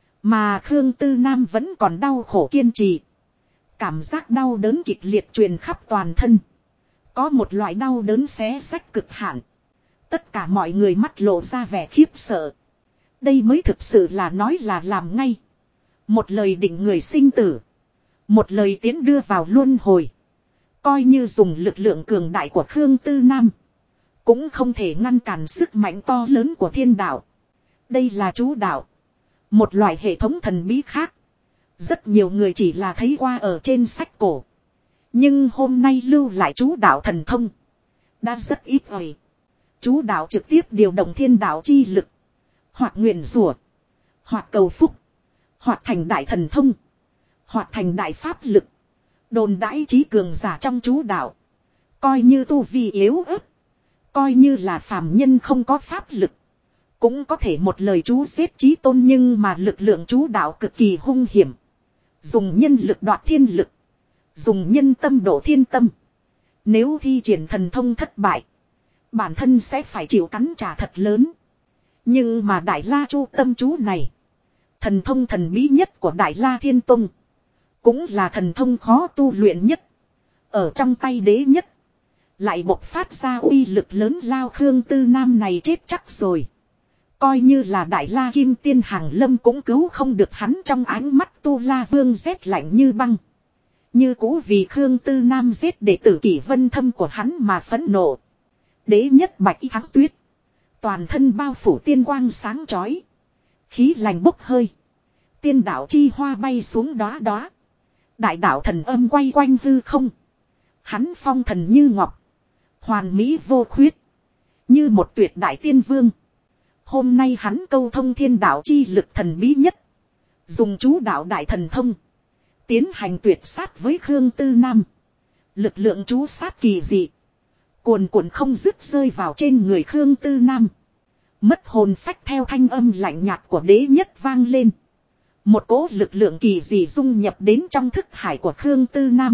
Mà Khương Tư Nam vẫn còn đau khổ kiên trì. Cảm giác đau đớn kịch liệt truyền khắp toàn thân. Có một loại đau đớn xé xách cực hạn. Tất cả mọi người mắt lộ ra vẻ khiếp sợ. Đây mới thực sự là nói là làm ngay. Một lời định người sinh tử. Một lời tiến đưa vào luân hồi. Coi như dùng lực lượng cường đại của Khương Tư Nam. Cũng không thể ngăn cản sức mạnh to lớn của thiên đạo. Đây là chú đạo. Một loại hệ thống thần bí khác. Rất nhiều người chỉ là thấy qua ở trên sách cổ. Nhưng hôm nay lưu lại chú đạo thần thông. Đã rất ít ỏi. Chú đạo trực tiếp điều động thiên đạo chi lực. Hoặc nguyền rủa, hoặc cầu phúc, hoặc thành đại thần thông, hoặc thành đại pháp lực. Đồn đãi trí cường giả trong chú đạo. Coi như tu vi yếu ớt. Coi như là phàm nhân không có pháp lực. Cũng có thể một lời chú xếp chí tôn, nhưng mà lực lượng chú đạo cực kỳ hung hiểm. Dùng nhân lực đoạt thiên lực. Dùng nhân tâm độ thiên tâm. Nếu thi triển thần thông thất bại. Bản thân sẽ phải chịu cắn trả thật lớn. Nhưng mà Đại La Chu tâm chú này. Thần thông thần bí nhất của Đại La Thiên Tông. Cũng là thần thông khó tu luyện nhất. Ở trong tay đế nhất. Lại bộc phát ra uy lực lớn lao. Khương Tư Nam này chết chắc rồi. Coi như là Đại La Kim Tiên Hàng Lâm cũng cứu không được hắn. Trong ánh mắt Tu La Vương rét lạnh như băng. Như cũ vì Khương Tư Nam giết đệ tử Kỷ Vân Thâm của hắn mà phẫn nộ. Đế nhất bạch y thắng tuyết. Toàn thân bao phủ tiên quang sáng chói. Khí lành bốc hơi. Tiên đạo chi hoa bay xuống đóa đóa. Đại đạo thần âm quay quanh hư không. Hắn phong thần như ngọc. Hoàn mỹ vô khuyết. Như một tuyệt đại tiên vương. Hôm nay hắn câu thông thiên đạo chi lực thần bí nhất. Dùng chú đạo đại thần thông. Tiến hành tuyệt sát với Khương Tư Nam. Lực lượng chú sát kỳ dị. Cuồn cuộn không dứt rơi vào trên người Khương Tư Nam. Mất hồn phách theo thanh âm lạnh nhạt của đế nhất vang lên. Một cỗ lực lượng kỳ dị dung nhập đến trong thức hải của Khương Tư Nam.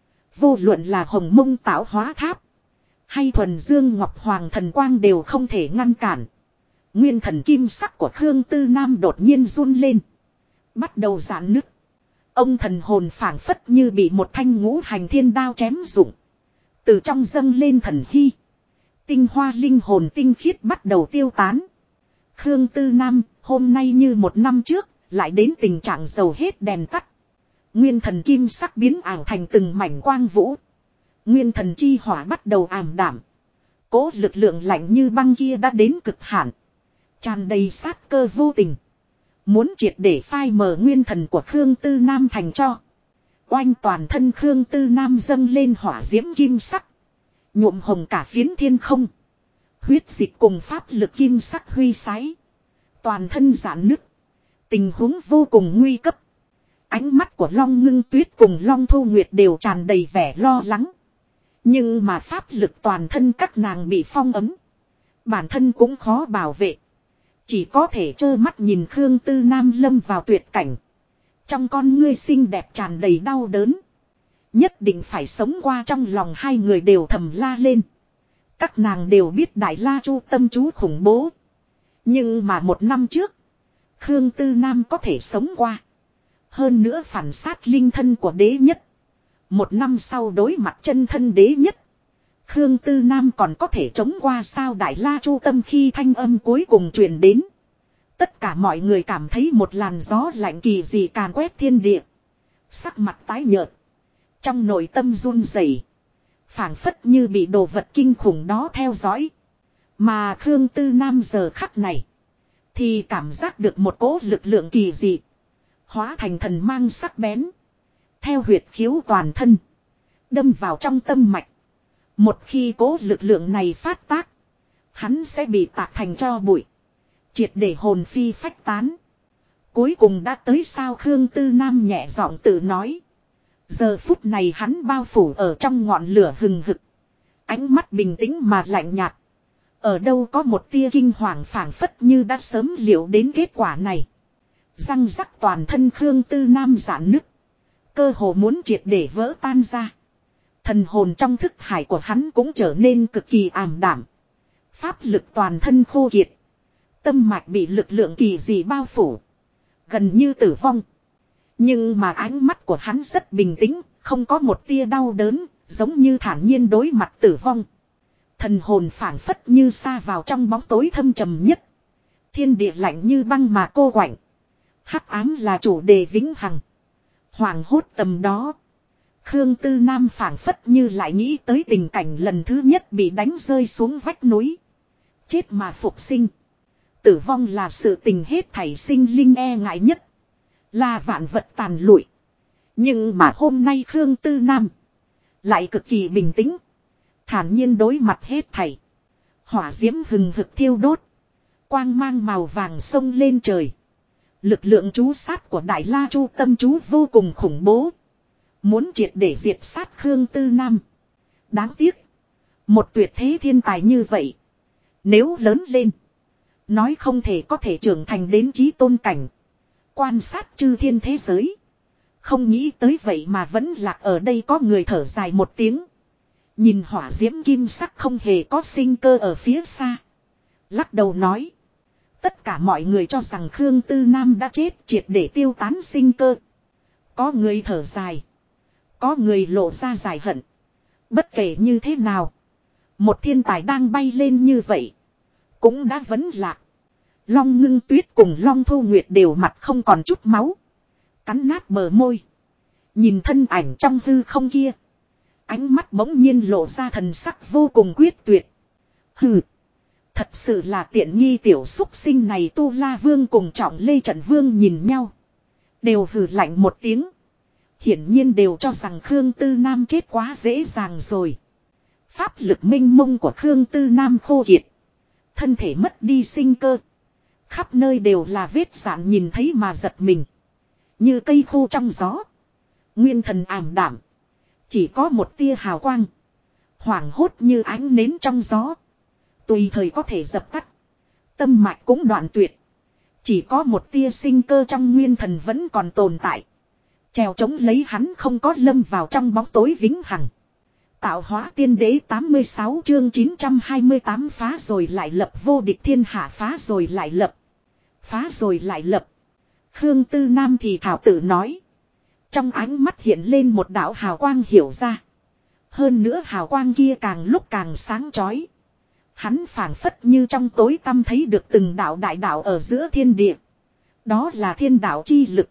Vô luận là hồng mông tạo hóa tháp. Hay thuần dương ngọc hoàng thần quang đều không thể ngăn cản. Nguyên thần kim sắc của Khương Tư Nam đột nhiên run lên. Bắt đầu giãn nứt. Ông thần hồn phảng phất như bị một thanh ngũ hành thiên đao chém rụng. Từ trong dâng lên thần hy. Tinh hoa linh hồn tinh khiết bắt đầu tiêu tán. Khương Tư Nam hôm nay như một năm trước, lại đến tình trạng dầu hết đèn tắt. Nguyên thần kim sắc biến ảo thành từng mảnh quang vũ. Nguyên thần chi hỏa bắt đầu ảm đạm. Cố lực lượng lạnh như băng kia đã đến cực hạn. Tràn đầy sát cơ vô tình. Muốn triệt để phai mờ nguyên thần của Khương Tư Nam thành cho. Oanh toàn thân Khương Tư Nam dâng lên hỏa diễm kim sắc. Nhuộm hồng cả phiến thiên không. Huyết dịch cùng pháp lực kim sắc huy sái. Toàn thân giãn nứt. Tình huống vô cùng nguy cấp. Ánh mắt của Long Ngưng Tuyết cùng Long Thu Nguyệt đều tràn đầy vẻ lo lắng. Nhưng mà pháp lực toàn thân các nàng bị phong ấm. Bản thân cũng khó bảo vệ. Chỉ có thể trơ mắt nhìn Khương Tư Nam lâm vào tuyệt cảnh. Trong con ngươi xinh đẹp tràn đầy đau đớn. Nhất định phải sống qua, trong lòng hai người đều thầm la lên. Các nàng đều biết Đại La Chu tâm chú khủng bố. Nhưng mà một năm trước, Khương Tư Nam có thể sống qua. Hơn nữa phản sát linh thân của đế nhất. Một năm sau đối mặt chân thân đế nhất, Khương Tư Nam còn có thể chống qua sao? Đại La Chu tâm khi thanh âm cuối cùng truyền đến. Tất cả mọi người cảm thấy một làn gió lạnh kỳ dị càn quét thiên địa. Sắc mặt tái nhợt. Trong nội tâm run rẩy, phảng phất như bị đồ vật kinh khủng đó theo dõi. Mà Khương Tư Nam giờ khắc này thì cảm giác được một cỗ lực lượng kỳ dị. Hóa thành thần mang sắc bén. Theo huyệt khiếu toàn thân. Đâm vào trong tâm mạch. Một khi cỗ lực lượng này phát tác, hắn sẽ bị tạc thành tro bụi. Triệt để hồn phi phách tán. Cuối cùng đã tới sao? Khương Tư Nam nhẹ giọng tự nói. Giờ phút này hắn bao phủ ở trong ngọn lửa hừng hực. Ánh mắt bình tĩnh mà lạnh nhạt. Ở đâu có một tia kinh hoàng, phảng phất như đã sớm liệu đến kết quả này. Răng rắc toàn thân Khương Tư Nam giãn nứt. Cơ hồ muốn triệt để vỡ tan ra. Thần hồn trong thức hải của hắn cũng trở nên cực kỳ ảm đạm. Pháp lực toàn thân khô kiệt. Tâm mạch bị lực lượng kỳ dị bao phủ. Gần như tử vong. Nhưng mà ánh mắt của hắn rất bình tĩnh, không có một tia đau đớn, giống như thản nhiên đối mặt tử vong. Thần hồn phảng phất như sa vào trong bóng tối thâm trầm nhất. Thiên địa lạnh như băng mà cô quạnh. Hắc ám là chủ đề vĩnh hằng. Hoàng hốt tầm đó, Khương Tư Nam phảng phất như lại nghĩ tới tình cảnh lần thứ nhất bị đánh rơi xuống vách núi. Chết mà phục sinh. Tử vong là sự tình hết thảy sinh linh e ngại nhất. Là vạn vật tàn lụi. Nhưng mà hôm nay Khương Tư Nam lại cực kỳ bình tĩnh. Thản nhiên đối mặt hết thảy. Hỏa diễm hừng hực thiêu đốt. Quang mang màu vàng sông lên trời. Lực lượng trú sát của Đại La Chu tâm chú vô cùng khủng bố. Muốn triệt để diệt sát Khương Tư Nam. Đáng tiếc. Một tuyệt thế thiên tài như vậy, nếu lớn lên, nói không thể có thể trưởng thành đến chí tôn cảnh. Quan sát chư thiên thế giới. Không nghĩ tới vậy mà vẫn lạc ở đây. Có người thở dài một tiếng. Nhìn hỏa diễm kim sắc không hề có sinh cơ ở phía xa. Lắc đầu nói. Tất cả mọi người cho rằng Khương Tư Nam đã chết, triệt để tiêu tán sinh cơ. Có người thở dài. Có người lộ ra giải hận. Bất kể như thế nào, một thiên tài đang bay lên như vậy, cũng đã vấn lạc. Long Ngưng Tuyết cùng Long Thu Nguyệt đều mặt không còn chút máu. Cắn nát bờ môi. Nhìn thân ảnh trong hư không kia. Ánh mắt bỗng nhiên lộ ra thần sắc vô cùng quyết tuyệt. Hừ. Thật sự là tiện nghi tiểu xúc sinh này. Tu La Vương cùng Trọng Lê Trận Vương nhìn nhau. Đều hừ lạnh một tiếng. Hiển nhiên đều cho rằng Khương Tư Nam chết quá dễ dàng rồi. Pháp lực minh mông của Khương Tư Nam khô kiệt. Thân thể mất đi sinh cơ. Khắp nơi đều là vết sạn, nhìn thấy mà giật mình. Như cây khô trong gió. Nguyên thần ảm đạm. Chỉ có một tia hào quang. Hoảng hốt như ánh nến trong gió. Tùy thời có thể dập tắt. Tâm mạch cũng đoạn tuyệt. Chỉ có một tia sinh cơ trong nguyên thần vẫn còn tồn tại. Trèo chống lấy hắn không có lâm vào trong bóng tối vĩnh hằng. Tạo hóa tiên đế 86 chương 928 phá rồi lại lập, vô địch thiên hạ phá rồi lại lập. Phá rồi lại lập. Khương Tư Nam thì thảo tự nói. Trong ánh mắt hiện lên một đạo hào quang hiểu ra. Hơn nữa hào quang kia càng lúc càng sáng chói. Hắn phảng phất như trong tối tăm thấy được từng đạo đại đạo ở giữa thiên địa. Đó là thiên đạo chi lực.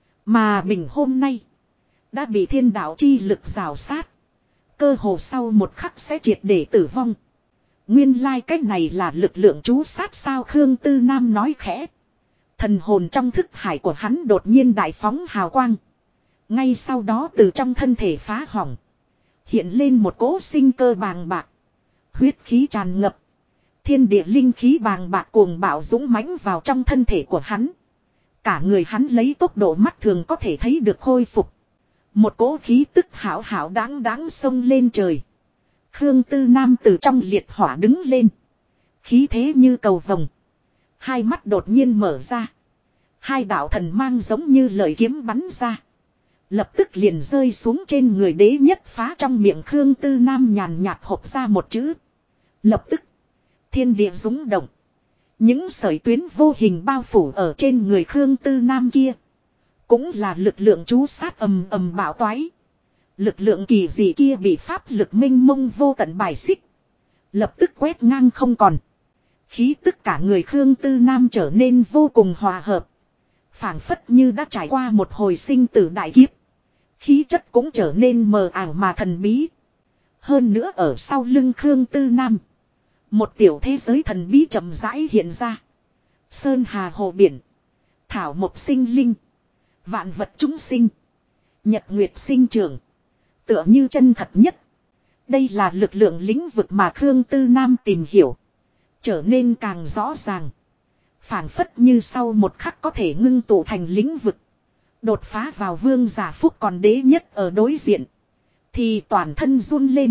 Mà mình hôm nay đã bị thiên đạo chi lực rào sát. Cơ hồ sau một khắc sẽ triệt để tử vong. Nguyên lai cách này là lực lượng trú sát sao, Khương Tư Nam nói khẽ. Thần hồn trong thức hải của hắn đột nhiên đại phóng hào quang. Ngay sau đó từ trong thân thể phá hỏng. Hiện lên một cỗ sinh cơ bàng bạc. Huyết khí tràn ngập. Thiên địa linh khí bàng bạc cuồng bạo dũng mãnh vào trong thân thể của hắn. Cả người hắn lấy tốc độ mắt thường có thể thấy được khôi phục. Một cỗ khí tức hảo hảo đáng đáng xông lên trời. Khương Tư Nam từ trong liệt hỏa đứng lên. Khí thế như cầu vồng. Hai mắt đột nhiên mở ra. Hai đạo thần mang giống như lợi kiếm bắn ra. Lập tức liền rơi xuống trên người đế nhất phá, trong miệng Khương Tư Nam nhàn nhạt hộc ra một chữ. Lập tức. Thiên địa rung động. Những sợi tuyến vô hình bao phủ ở trên người Khương Tư Nam kia. Cũng là lực lượng trú sát ầm ầm bạo toái. Lực lượng kỳ dị kia bị pháp lực minh mông vô tận bài xích. Lập tức quét ngang không còn. Khí tức cả người Khương Tư Nam trở nên vô cùng hòa hợp. Phảng phất như đã trải qua một hồi sinh tử đại kiếp. Khí chất cũng trở nên mờ ảo mà thần bí. Hơn nữa ở sau lưng Khương Tư Nam. Một tiểu thế giới thần bí chậm rãi hiện ra. Sơn hà hồ biển. Thảo mộc sinh linh. Vạn vật chúng sinh. Nhật nguyệt sinh trưởng. Tựa như chân thật nhất. Đây là lực lượng lĩnh vực mà Khương Tư Nam tìm hiểu. Trở nên càng rõ ràng. Phảng phất như sau một khắc có thể ngưng tụ thành lĩnh vực. Đột phá vào vương giả phúc, còn đế nhất ở đối diện. Thì toàn thân run lên.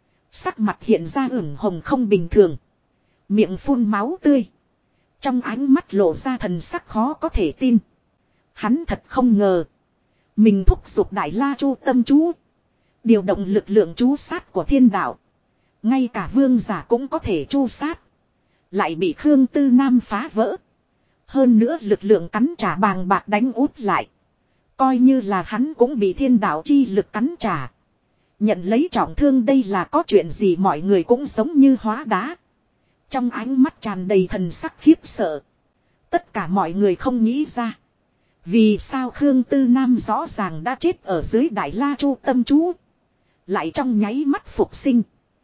Sắc mặt hiện ra ửng hồng không bình thường. Miệng phun máu tươi. Trong ánh mắt lộ ra thần sắc khó có thể tin. Hắn thật không ngờ. Mình thúc giục Đại La Chu tâm chú. Điều động lực lượng chú sát của thiên đạo. Ngay cả vương giả cũng có thể chu sát. Lại bị Khương Tư Nam phá vỡ. Hơn nữa lực lượng cắn trả bàng bạc đánh út lại. Coi như là hắn cũng bị thiên đạo chi lực cắn trả. Nhận lấy trọng thương, đây là có chuyện gì, mọi người cũng giống như hóa đá. Trong ánh mắt tràn đầy thần sắc khiếp sợ. Tất cả mọi người không nghĩ ra. Vì sao Khương Tư Nam rõ ràng đã chết ở dưới Đại La Chu tâm chú. Lại trong nháy mắt phục sinh.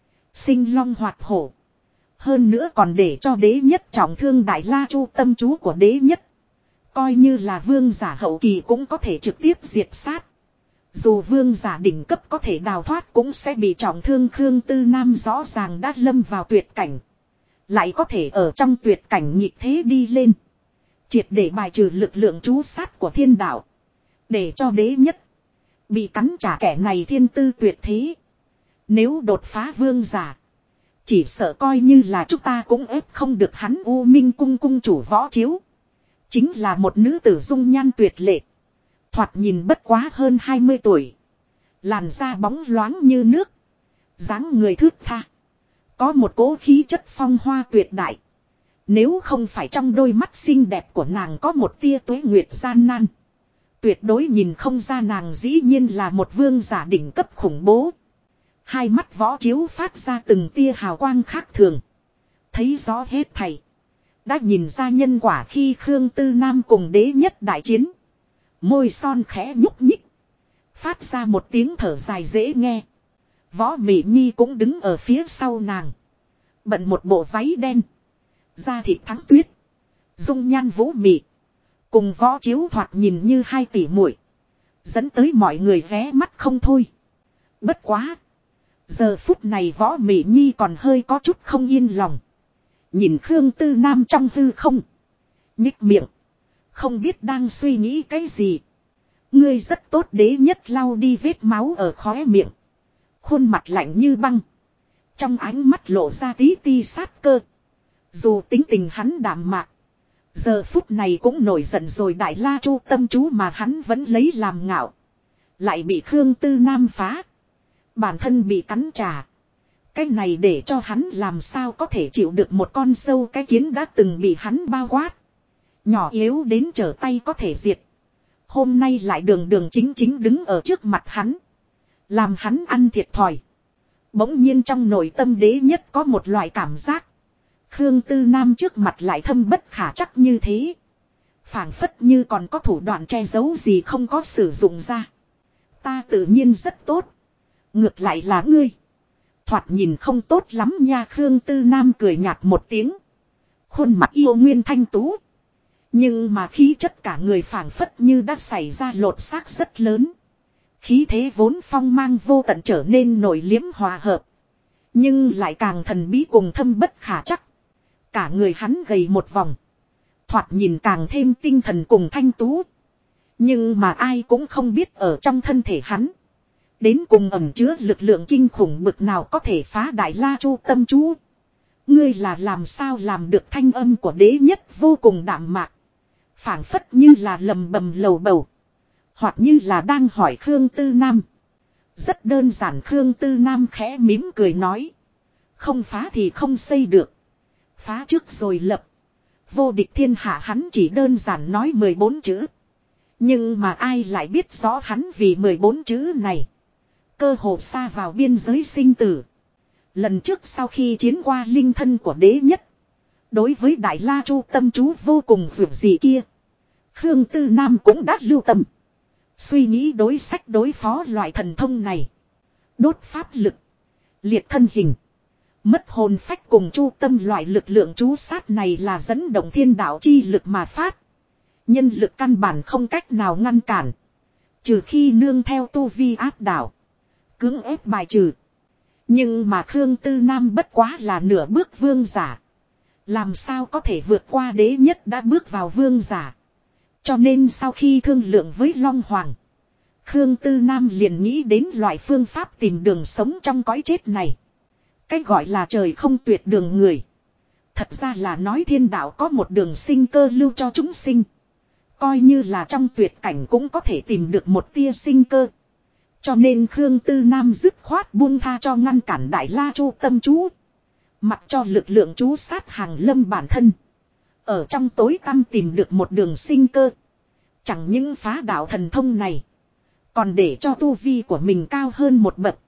Sinh long hoạt hổ. Hơn nữa còn để cho đế nhất trọng thương Đại La Chu tâm chú của đế nhất. Coi như là vương giả hậu kỳ cũng có thể trực tiếp diệt sát. Dù vương giả đỉnh cấp có thể đào thoát cũng sẽ bị trọng thương. Khương Tư Nam rõ ràng đã lâm vào tuyệt cảnh. Lại có thể ở trong tuyệt cảnh nhịp thế đi lên. Triệt để bài trừ lực lượng trú sát của thiên đạo. Để cho đế nhất bị cắn trả, kẻ này thiên tư tuyệt thế. Nếu đột phá vương giả, chỉ sợ coi như là chúng ta cũng ép không được hắn. U Minh cung cung chủ Võ Chiếu. Chính là một nữ tử dung nhan tuyệt lệ. Thoạt nhìn bất quá hơn 20 tuổi. Làn da bóng loáng như nước. Dáng người thướt tha. Có một cỗ khí chất phong hoa tuyệt đại. Nếu không phải trong đôi mắt xinh đẹp của nàng có một tia tuế nguyệt gian nan, tuyệt đối nhìn không ra nàng dĩ nhiên là một vương giả đỉnh cấp khủng bố. Hai mắt Võ Chiếu phát ra từng tia hào quang khác thường. Thấy rõ hết thảy. Đã nhìn ra nhân quả khi Khương Tư Nam cùng đế nhất đại chiến. Môi son khẽ nhúc nhích. Phát ra một tiếng thở dài dễ nghe. Võ Mị Nhi cũng đứng ở phía sau nàng. Bận một bộ váy đen. Da thịt thắng tuyết. Dung nhan vũ mị. Cùng Võ Chiếu thoạt nhìn như hai tỷ muội, dẫn tới mọi người ghé mắt không thôi. Bất quá. Giờ phút này Võ Mị Nhi còn hơi có chút không yên lòng. Nhìn Khương Tư Nam trong hư không. Nhích miệng. Không biết đang suy nghĩ cái gì. Ngươi rất tốt, đế nhất lau đi vết máu ở khóe miệng. Khuôn mặt lạnh như băng. Trong ánh mắt lộ ra tí ti sát cơ. Dù tính tình hắn đạm mạc. Giờ phút này cũng nổi giận rồi. Đại La Chu tâm chú mà hắn vẫn lấy làm ngạo. Lại bị Khương Tư Nam phá. Bản thân bị cắn trả. Cái này để cho hắn làm sao có thể chịu được. một con sâu cái kiến đã từng bị hắn bao quát. Nhỏ yếu đến trở tay có thể diệt. Hôm nay lại đường đường chính chính đứng ở trước mặt hắn. Làm hắn ăn thiệt thòi. Bỗng nhiên trong nội tâm đế nhất có một loại cảm giác. Khương Tư Nam trước mặt lại thâm bất khả trắc như thế. Phảng phất như còn có thủ đoạn che giấu gì không có sử dụng ra. Ta tự nhiên rất tốt. Ngược lại là ngươi. Thoạt nhìn không tốt lắm nha. Khương Tư Nam cười nhạt một tiếng. Khuôn mặt yêu nguyên thanh tú. Nhưng mà khí chất cả người phảng phất như đã xảy ra lột xác rất lớn. Khí thế vốn phong mang vô tận trở nên nổi liếm hòa hợp. Nhưng lại càng thần bí cùng thâm bất khả chắc. Cả người hắn gầy một vòng. Thoạt nhìn càng thêm tinh thần cùng thanh tú. Nhưng mà ai cũng không biết ở trong thân thể hắn. Đến cùng ẩn chứa lực lượng kinh khủng bực nào có thể phá đại la chu tâm chú. Ngươi là làm sao làm được? Thanh âm của đế nhất vô cùng đạm mạc. Phảng phất như là lầm bầm lầu bầu. Hoặc như là đang hỏi Khương Tư Nam. Rất đơn giản. Khương Tư Nam khẽ mỉm cười nói. Không phá thì không xây được. Phá trước rồi lập. Vô địch thiên hạ. Hắn chỉ đơn giản nói 14 chữ. Nhưng mà ai lại biết rõ hắn vì 14 chữ này. Cơ hồ xa vào biên giới sinh tử. Lần trước sau khi chiến qua linh thân của đế nhất. Đối với Đại La Chu tâm chú vô cùng vượt gì kia. Khương Tư Nam cũng đã lưu tâm. Suy nghĩ đối sách đối phó loại thần thông này. Đốt pháp lực. Liệt thân hình. Mất hồn phách cùng chu tâm loại lực lượng chú sát này là dẫn động thiên đạo chi lực mà phát. Nhân lực căn bản không cách nào ngăn cản. Trừ khi nương theo tu vi áp đảo. Cưỡng ép bài trừ. Nhưng mà Khương Tư Nam bất quá là nửa bước vương giả. Làm sao có thể vượt qua đế nhất đã bước vào vương giả. Cho nên sau khi thương lượng với Long Hoàng. Khương Tư Nam liền nghĩ đến loại phương pháp tìm đường sống trong cõi chết này. Cái gọi là trời không tuyệt đường người. Thật ra là nói thiên đạo có một đường sinh cơ lưu cho chúng sinh. Coi như là trong tuyệt cảnh cũng có thể tìm được một tia sinh cơ. Cho nên Khương Tư Nam dứt khoát buông tha cho ngăn cản Đại La Chu tâm chú. Mặc cho lực lượng chú sát hàng lâm bản thân. Ở trong tối tăm tìm được một đường sinh cơ. Chẳng những phá đạo thần thông này. Còn để cho tu vi của mình cao hơn một bậc.